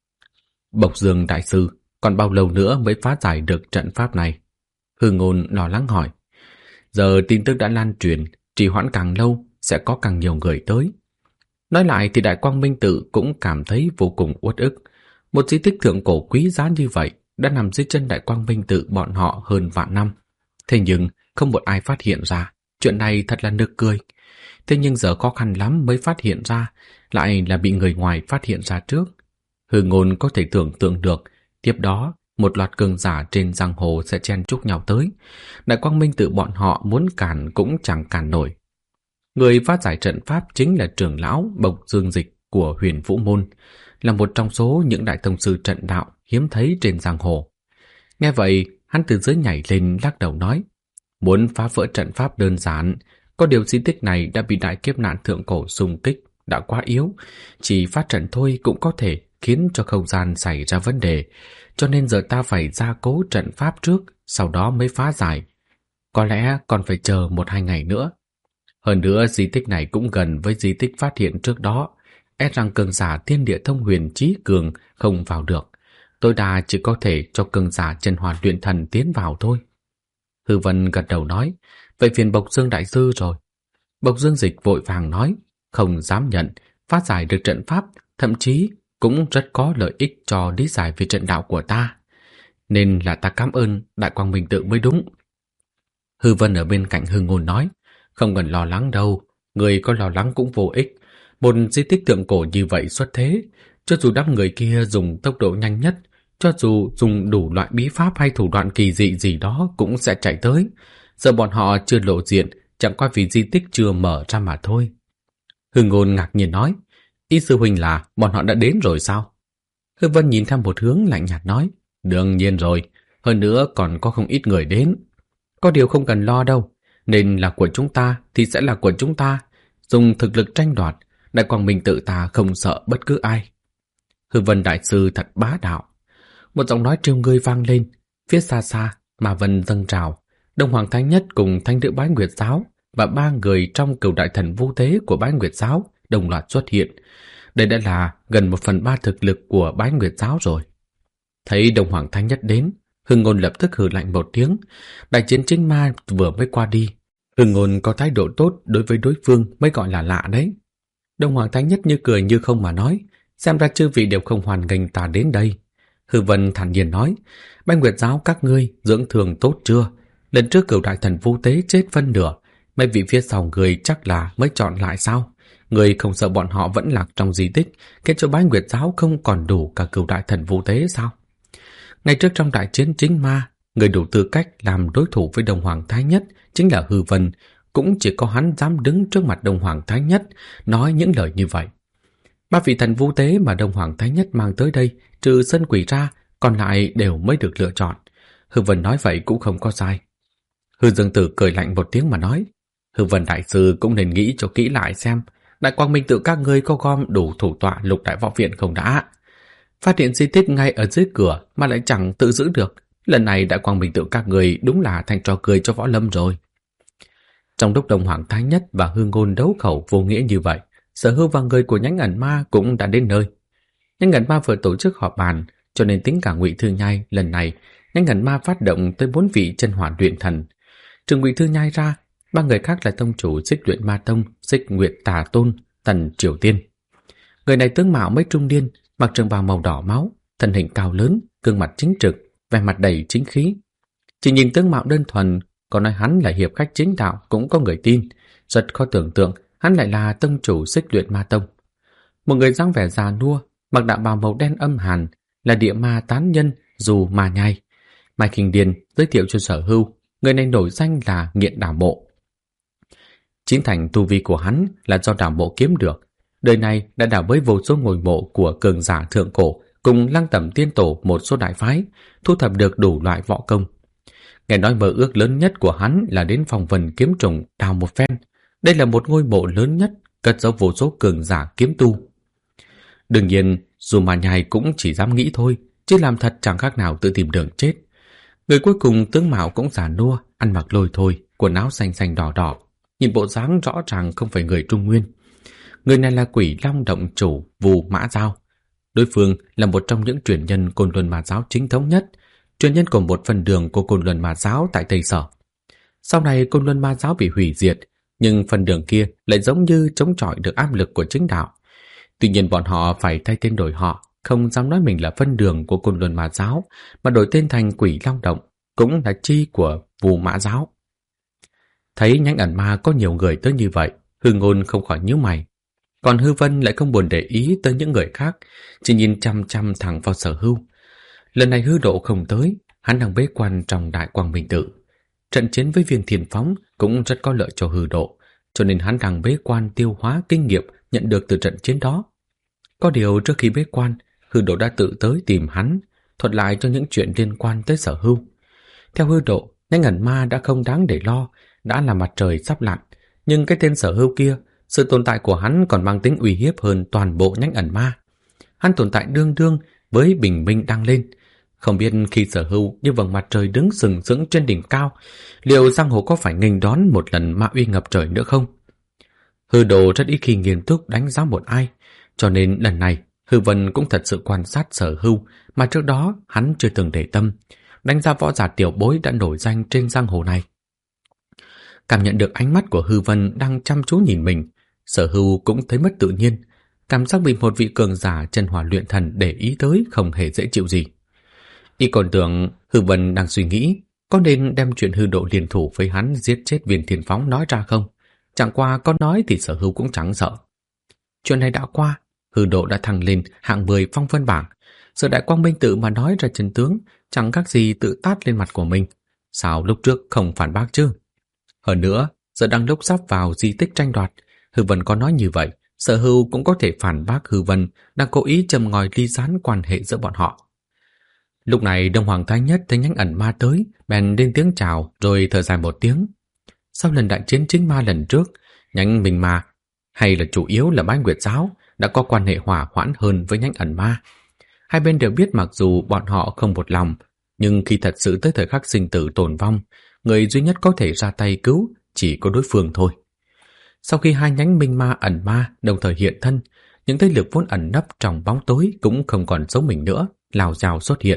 Bộc Dương Đại Sư, còn bao lâu nữa mới phá giải được trận pháp này? Hư Ngôn lo lắng hỏi. Giờ tin tức đã lan truyền, trì hoãn càng lâu sẽ có càng nhiều người tới. Nói lại thì Đại Quang Minh Tự cũng cảm thấy vô cùng uất ức. Một di tích thượng cổ quý giá như vậy đã nằm dưới chân Đại Quang Minh Tự bọn họ hơn vạn năm. Thế nhưng không một ai phát hiện ra. Chuyện này thật là nực cười. Thế nhưng giờ khó khăn lắm mới phát hiện ra, lại là bị người ngoài phát hiện ra trước. Hư Ngôn có thể tưởng tượng được, tiếp đó một loạt cường giả trên giang hồ sẽ chen chúc nhau tới. Đại Quang Minh tự bọn họ muốn cản cũng chẳng cản nổi. Người phát giải trận pháp chính là trưởng lão Bộc Dương Dịch của Huyền Vũ Môn, là một trong số những đại tông sư trận đạo hiếm thấy trên giang hồ. Nghe vậy, hắn từ dưới nhảy lên lắc đầu nói, muốn phá vỡ trận pháp đơn giản, có điều di tích này đã bị đại kiếp nạn thượng cổ xung kích, đã quá yếu, chỉ phát trận thôi cũng có thể khiến cho không gian xảy ra vấn đề, cho nên giờ ta phải gia cố trận pháp trước, sau đó mới phá giải. Có lẽ còn phải chờ 1-2 ngày nữa. Hơn nữa di tích này cũng gần với di tích phát hiện trước đó, e rằng cường giả thiên địa thông huyền chí cường không vào được, tối đa chỉ có thể cho cường giả chân hỏa luyện thần tiến vào thôi. Hư Vân gật đầu nói, vậy phiền Bộc Dương đại sư rồi. Bộc Dương Dịch vội vàng nói, không dám nhận, phát giải được trận pháp, thậm chí cũng rất có lợi ích cho lý giải về trận đạo của ta. Nên là ta cảm ơn Đại Quang Minh tự mới đúng. Hư Vân ở bên cạnh Hư Ngôn nói, không cần lo lắng đâu, người có lo lắng cũng vô ích. Một di tích thượng cổ như vậy xuất thế, cho dù đám người kia dùng tốc độ nhanh nhất, cho dù dùng đủ loại bí pháp hay thủ đoạn kỳ dị gì đó cũng sẽ chạy tới. Giờ bọn họ chưa lộ diện, chẳng qua vì di tích chưa mở ra mà thôi. Hư Ngôn ngạc nhiên nói, ý sư huynh là bọn họ đã đến rồi sao? Hư Vân nhìn theo một hướng lạnh nhạt nói, đương nhiên rồi, hơn nữa còn có không ít người đến. Có điều không cần lo đâu, nên là của chúng ta thì sẽ là của chúng ta, dùng thực lực tranh đoạt, Đại Quang Minh tự ta không sợ bất cứ ai. Hư Vân đại sư thật bá đạo. Một giọng nói trêu ngươi vang lên, phía xa xa, mà vân dâng trào. Đông Hoàng Thái Nhất cùng Thanh nữ Bái Nguyệt Giáo và 3 người trong Cửu Đại Thần Vũ Tế của Bái Nguyệt Giáo đồng loạt xuất hiện. Đây đã là gần 1/3 thực lực của Bái Nguyệt Giáo rồi. Thấy Đông Hoàng Thái Nhất đến, Hưng Ngôn lập tức hừ lạnh một tiếng. Đại chiến chính ma vừa mới qua đi, Hưng Ngôn có thái độ tốt đối với đối phương mới gọi là lạ đấy. Đông Hoàng Thái Nhất như cười như không mà nói, xem ra chư vị đều không hoàn nghênh ta đến đây. Hư Vân thản nhiên nói, Bái Nguyệt Giáo các ngươi dưỡng thường tốt chưa? Lần trước Cửu Đại Thần Vũ Tế chết phân nửa, mấy vị phía sau người chắc là mới chọn lại sao? Người không sợ bọn họ vẫn lạc trong di tích, khiến cho Bái Nguyệt Giáo không còn đủ cả Cửu Đại Thần Vũ Tế sao? Ngày trước trong đại chiến chính ma, người đủ tư cách làm đối thủ với Đông Hoàng Thái Nhất chính là Hư Vân, cũng chỉ có hắn dám đứng trước mặt Đông Hoàng Thái Nhất nói những lời như vậy. 3 vị thần vũ tế mà Đông Hoàng Thái Nhất mang tới đây, trừ Sơn Quỷ ra, còn lại đều mới được lựa chọn. Hư Vân nói vậy cũng không có sai. Hư Dương Tử cười lạnh một tiếng mà nói, Hư Vân đại sư cũng nên nghĩ cho kỹ lại xem, Đại Quang Minh tự các ngươi có gom đủ thủ tọa Lục Đại Võ Viện không đã? Phát hiện di tích ngay ở dưới cửa mà lại chẳng tự giữ được, lần này Đại Quang Minh tự các ngươi đúng là thành trò cười cho võ lâm rồi. Trong lúc Đông Hoàng Thái Nhất và Hư Ngôn đấu khẩu vô nghĩa như vậy, Sở Hưu và người của nhánh ẩn ma cũng đã đến nơi. Nhánh ẩn ma vừa tổ chức họp bàn, cho nên tính cả Ngụy Thư Nhai lần này, nhánh ẩn ma phát động tới 4 vị chân hỏa luyện thần. Trừ Ngụy Thư Nhai ra, 3 người khác là tông chủ Xích Luyện Ma Tông, Xích Nguyệt Tà Tôn, Tần Triều Tiên. Người này tướng mạo mấy trung niên, mặc trường bào màu đỏ máu, thân hình cao lớn, gương mặt chính trực, vẻ mặt đầy chính khí. Chỉ nhìn tướng mạo đơn thuần, còn nói hắn là hiệp khách chính đạo cũng có người tin, rất khó tưởng tượng hắn lại là tông chủ Xích Luyện Ma Tông. Một người dáng vẻ già nua, mặc đạo bào màu đen âm hàn, là địa ma tán nhân Dù Ma Nhai. Mai Khinh Điền giới thiệu cho Sở Hưu, người này nổi danh là nghiện đảo mộ. Chính thành tu vi của hắn là do đảo mộ kiếm được, đời này đã đảo với vô số ngôi mộ của cường giả thượng cổ cùng Lăng Tẩm Tiên Tổ một số đại phái, thu thập được đủ loại võ công. Nghe nói mơ ước lớn nhất của hắn là đến Phong Vân Kiếm Trùng đào một phen. Đây là một ngôi mộ lớn nhất, cất giấu vô số cường giả kiếm tu. Đương nhiên, dù mà nhai cũng chỉ dám nghĩ thôi, chứ làm thật chẳng khác nào tự tìm đường chết. Người cuối cùng tướng mạo cũng già nua, ăn mặc lôi thôi, quần áo xanh xanh đỏ đỏ, nhìn bộ dáng rõ ràng không phải người Trung Nguyên. Người này là Quỷ Long động chủ Vù Mã Giao. Đối phương là một trong những truyền nhân Côn Luân Ma Giáo chính thống nhất, truyền nhân của một phần đường của Côn Luân Ma Giáo tại Tây Sở. Sau này Côn Luân Ma Giáo bị hủy diệt, nhưng phần đường kia lại giống như chống chọi được áp lực của chính đạo. Tuy nhiên bọn họ phải thay tên đổi họ, không dám nói mình là phân đường của Côn Luân Ma Giáo, mà đổi tên thành Quỷ Long Động, cũng là chi của Vù Mã Giáo. Thấy nhánh ẩn ma có nhiều người tới như vậy, Hư Ngôn không khỏi nhíu mày. Còn Hư Vân lại không buồn để ý tới những người khác, chỉ nhìn chăm chăm thẳng vào Sở Hưu. Lần này Hư Độ không tới, hắn đang bế quan trong Đại Quang Minh Tự. Trận chiến với Viên Thiên Phóng cũng rất có lợi cho Hư Độ, cho nên hắn đang bế quan tiêu hóa kinh nghiệm nhận được từ trận chiến đó. Có điều trước khi bế quan, Hư Độ đã tự tới tìm hắn, thuật lại cho những chuyện liên quan tới Sở Hưu. Theo Hư Độ, nhánh ẩn ma đã không đáng để lo, đã là mặt trời sắp lặn, nhưng cái tên Sở Hưu kia, sự tồn tại của hắn còn mang tính uy hiếp hơn toàn bộ nhánh ẩn ma. Hắn tồn tại đương đương với bình minh đang lên. Không biết khi Sở Hưu như vầng mặt trời đứng sừng sững trên đỉnh cao, liệu giang hồ có phải nghênh đón một lần ma uy ngập trời nữa không? Hư Độ rất ít khi nghiêm túc đánh giá một ai, cho nên lần này Hư Vân cũng thật sự quan sát Sở Hưu mà trước đó hắn chưa từng để tâm, đánh giá võ giả tiểu bối đã nổi danh trên giang hồ này. Cảm nhận được ánh mắt của Hư Vân đang chăm chú nhìn mình, Sở Hưu cũng thấy mất tự nhiên, cảm giác bị một vị cường giả chân hỏa luyện thần để ý tới không hề dễ chịu gì. Y còn tưởng Hư Vân đang suy nghĩ có nên đem chuyện Hư Độ liên thủ với hắn giết chết Viên Thiên Phóng nói ra không. Chẳng qua có nói thì Sở Hưu cũng chẳng sợ. Chuyện này đã qua, Hư Độ đã thăng lên hạng 10 phong vân bảng. Giờ Đại Quang Minh Tự mà nói ra chân tướng, chẳng khác gì tự tát lên mặt của mình. Sao lúc trước không phản bác chứ? Hơn nữa, giờ đang lúc sắp vào di tích tranh đoạt, Hư Vân có nói như vậy, Sở Hưu cũng có thể phản bác Hư Vân đang cố ý châm ngòi ly gián quan hệ giữa bọn họ. Lúc này Đông Hoàng Thái Nhất thấy nhánh ẩn ma tới, bèn lên tiếng chào rồi thở dài một tiếng. Sau lần đại chiến chính ma lần trước, nhánh Minh Ma hay là chủ yếu là Bái Nguyệt Giáo đã có quan hệ hòa hoãn hơn với nhánh ẩn ma. Hai bên đều biết mặc dù bọn họ không một lòng, nhưng khi thật sự tới thời khắc sinh tử tồn vong, người duy nhất có thể ra tay cứu chỉ có đối phương thôi. Sau khi hai nhánh Minh Ma ẩn ma đồng thời hiện thân, những thế lực vốn ẩn nấp trong bóng tối cũng không còn giấu mình nữa, lào rào xuất hiện.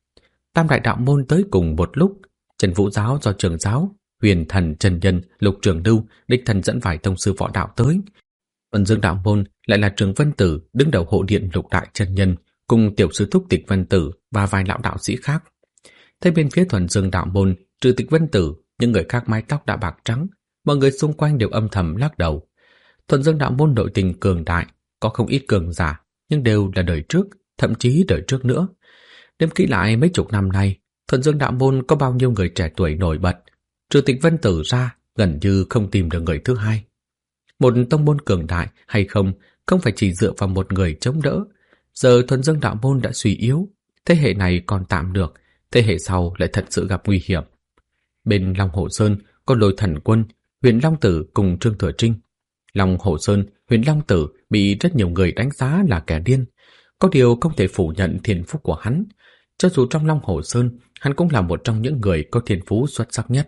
Tam đại đạo môn tới cùng một lúc, Trần Vũ Giáo do Trường Giáo, Huyền Thần Chân Nhân, Lục Trường Lưu, đích thân dẫn vài tông sư võ đạo tới. Thuần Dương đạo môn lại là Trường Vân Tử đứng đầu hộ điện Lục Đại Chân Nhân, cùng tiểu sư thúc Tịch Vân Tử và vài lão đạo sĩ khác. Thế bên phía Thuần Dương đạo môn, trừ Tịch Vân Tử, những người khác mái tóc đã bạc trắng, mọi người xung quanh đều âm thầm lắc đầu. Thuần Dương đạo môn nội tình cường đại, có không ít cường giả, nhưng đều là đời trước, thậm chí đời trước nữa. Đếm kỹ lại mấy chục năm nay, Thuần Dương đạo môn có bao nhiêu người trẻ tuổi nổi bật, trừ Tịch Vân Tử ra, gần như không tìm được người thứ hai. Một tông môn cường đại hay không phải chỉ dựa vào một người chống đỡ. Giờ Thuần Dương đạo môn đã suy yếu, thế hệ này còn tạm được, thế hệ sau lại thật sự gặp nguy hiểm. Bên Long Hồ Sơn có Lôi Thần Quân, Huyền Long Tử cùng Trương Thừa Trinh. Long Hồ Sơn, Huyền Long Tử bị rất nhiều người đánh giá là kẻ điên, có điều không thể phủ nhận thiên phú của hắn. Cho dù trong Long Hồ Sơn, hắn cũng là một trong những người có thiên phú xuất sắc nhất.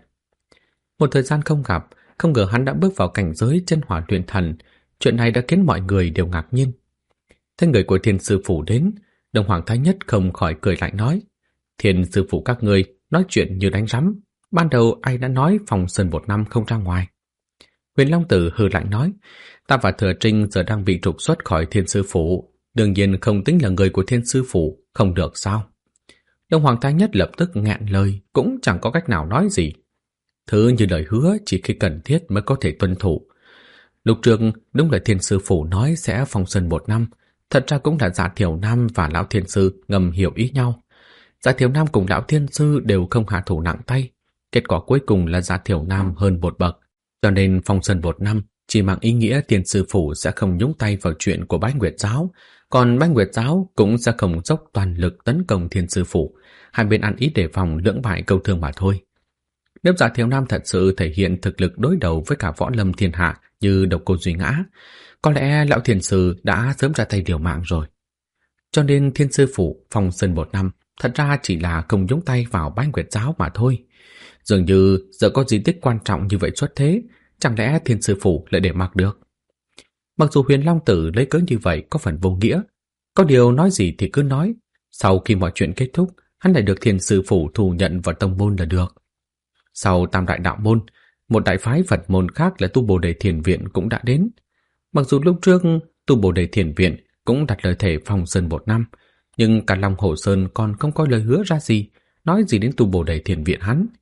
Một thời gian không gặp, không ngờ hắn đã bước vào cảnh giới chân hỏa luyện thần. Chuyện này đã khiến mọi người đều ngạc nhiên. Thấy người của Thiên Sư Phủ đến, Đông Hoàng Thái Nhất không khỏi cười lạnh nói: Thiên Sư Phủ các ngươi nói chuyện như đánh rắm. Ban đầu ai đã nói phòng sơn một năm không ra ngoài? Huyền Long Tử hừ lạnh nói: Ta và Thừa Trinh giờ đang bị trục xuất khỏi Thiên Sư Phủ, đương nhiên không tính là người của Thiên Sư Phủ, không được sao? Đông Hoàng Thái Nhất lập tức nghẹn lời, cũng chẳng có cách nào nói gì. Thứ như lời hứa chỉ khi cần thiết mới có thể tuân thủ. Lục Trường đúng là Thiên Sư Phủ nói sẽ phong sơn một năm, thật ra cũng là Dạ Thiểu Nam và Lão Thiên Sư ngầm hiểu ý nhau. Dạ Thiểu Nam cùng Lão Thiên Sư đều không hạ thủ nặng tay, kết quả cuối cùng là Dạ Thiểu Nam hơn một bậc, cho nên phong sơn một năm chỉ mang ý nghĩa Thiên Sư Phủ sẽ không nhúng tay vào chuyện của Bái Nguyệt Giáo, còn Bái Nguyệt Giáo cũng sẽ không dốc toàn lực tấn công Thiên Sư Phủ, hai bên ăn ý đề phòng lưỡng bại câu thương mà thôi. Nếu Dạ Thiểu Nam thật sự thể hiện thực lực đối đầu với cả võ lâm thiên hạ như Độc Cô Duy Ngã, có lẽ Lão Thiên Sư đã sớm ra tay điều mạng rồi. Cho nên Thiên Sư Phủ phong sơn một năm thật ra chỉ là không nhúng tay vào Bái Nguyệt Giáo mà thôi. Dường như giờ có di tích quan trọng như vậy xuất thế, chẳng lẽ Thiên Sư Phủ lại để mặc được? Mặc dù Huyền Long Tử lấy cớ như vậy có phần vô nghĩa, có điều nói gì thì cứ nói, sau khi mọi chuyện kết thúc, hắn lại được Thiên Sư Phủ thu nhận vào tông môn là được. Sau Tam Đại Đạo Môn, một đại phái Phật môn khác là Tu Bồ Đề Thiền Viện cũng đã đến. Mặc dù lúc trước Tu Bồ Đề Thiền Viện cũng đặt lời thề phong sơn một năm, nhưng cả Long Hồ Sơn còn không có lời hứa ra gì, nói gì đến Tu Bồ Đề Thiền Viện hắn.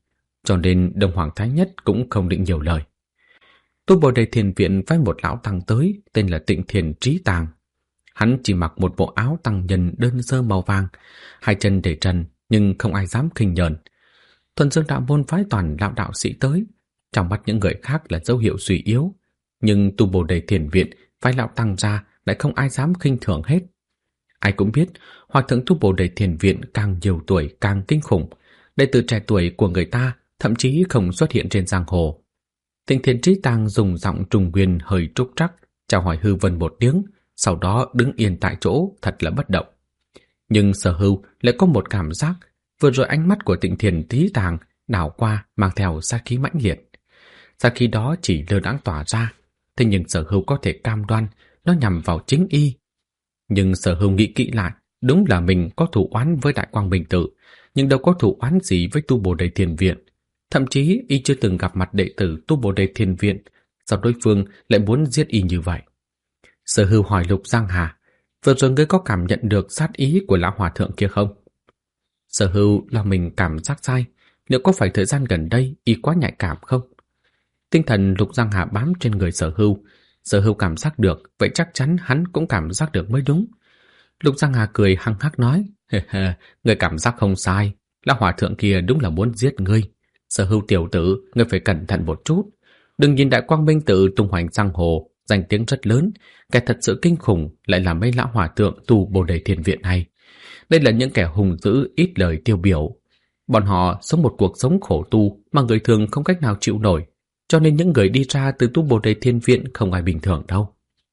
cho nên Đông Hoàng Thái Nhất cũng không định nhiều lời. Tu Bồ Đề Thiền Viện phái một lão tăng tới tên là Tịnh Thiền Trí Tàng. Hắn chỉ mặc một bộ áo tăng nhân đơn sơ màu vàng, hai chân để trần nhưng không ai dám khinh nhờn. Thuần Dương Đạo Môn phái toàn lão đạo sĩ tới, trong mắt những người khác là dấu hiệu suy yếu, nhưng Tu Bồ Đề Thiền Viện phái lão tăng ra lại không ai dám khinh thường hết. Ai cũng biết Hòa thượng Tu Bồ Đề Thiền Viện càng nhiều tuổi càng kinh khủng, đệ tử trẻ tuổi của người ta thậm chí không xuất hiện trên giang hồ. Tịnh Thiền Trí Tàng dùng giọng Trung Nguyên hơi trúc trắc chào hỏi Hư Vân một tiếng, sau đó đứng yên tại chỗ thật là bất động. Nhưng Sở Hưu lại có một cảm giác vừa rồi ánh mắt của Tịnh Thiền Trí Tàng đảo qua mang theo sát khí mãnh liệt. Sát khí đó chỉ lơ đãng tỏa ra, thế nhưng Sở Hưu có thể cam đoan nó nhằm vào chính y. Nhưng Sở Hưu nghĩ kỹ lại, đúng là mình có thù oán với Đại Quang Minh Tự, nhưng đâu có thù oán gì với Tu Bồ Đề Thiền Viện. Thậm chí y chưa từng gặp mặt đệ tử Tu Bồ Đề Thiền Viện, sao đối phương lại muốn giết y như vậy? Sở Hưu hỏi Lục Giang Hà, vừa rồi ngươi có cảm nhận được sát ý của lão hòa thượng kia không? Sở Hưu là mình cảm giác sai, liệu có phải thời gian gần đây y quá nhạy cảm không? Tinh thần Lục Giang Hà bám trên người Sở Hưu cảm giác được, vậy chắc chắn hắn cũng cảm giác được mới đúng. Lục Giang Hà cười hăng hắc nói, ngươi cảm giác không sai, lão hòa thượng kia đúng là muốn giết ngươi. Sở Hưu tiểu tử, ngươi phải cẩn thận một chút. Đừng nhìn Đại Quang Minh Tự tung hoành giang hồ, danh tiếng rất lớn, kẻ thật sự kinh khủng lại là mấy lão hòa thượng Tu Bồ Đề Thiền Viện này. Đây là những kẻ hùng dữ ít lời tiêu biểu. Bọn họ sống một cuộc sống khổ tu mà người thường không cách nào chịu nổi, cho nên những người đi ra từ Tu Bồ Đề Thiền Viện không ai bình thường đâu.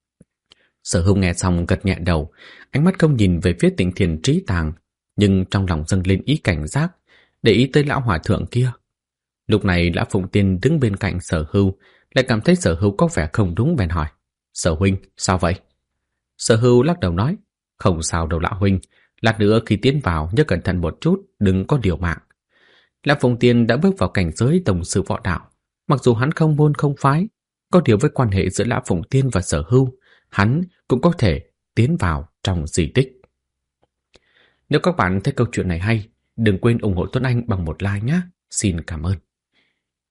Sở Hưu nghe xong gật nhẹ đầu, ánh mắt không nhìn về phía Tịnh Thiền Trí Tàng, nhưng trong lòng dâng lên ý cảnh giác, để ý tới lão hòa thượng kia. Lúc này Lã Phụng Tiên đứng bên cạnh Sở Hưu, lại cảm thấy Sở Hưu có vẻ không đúng bèn hỏi, Sở huynh, sao vậy? Sở Hưu lắc đầu nói, không sao đâu Lã huynh, lát nữa khi tiến vào nhớ cẩn thận một chút, đừng có điều mạng. Lã Phụng Tiên đã bước vào cảnh giới tổng sư võ đạo, mặc dù hắn không môn không phái, có điều với quan hệ giữa Lã Phụng Tiên và Sở Hưu, hắn cũng có thể tiến vào trong di tích. Nếu các bạn thấy câu chuyện này hay, đừng quên ủng hộ Tuấn Anh bằng một like nhé. Xin cảm ơn.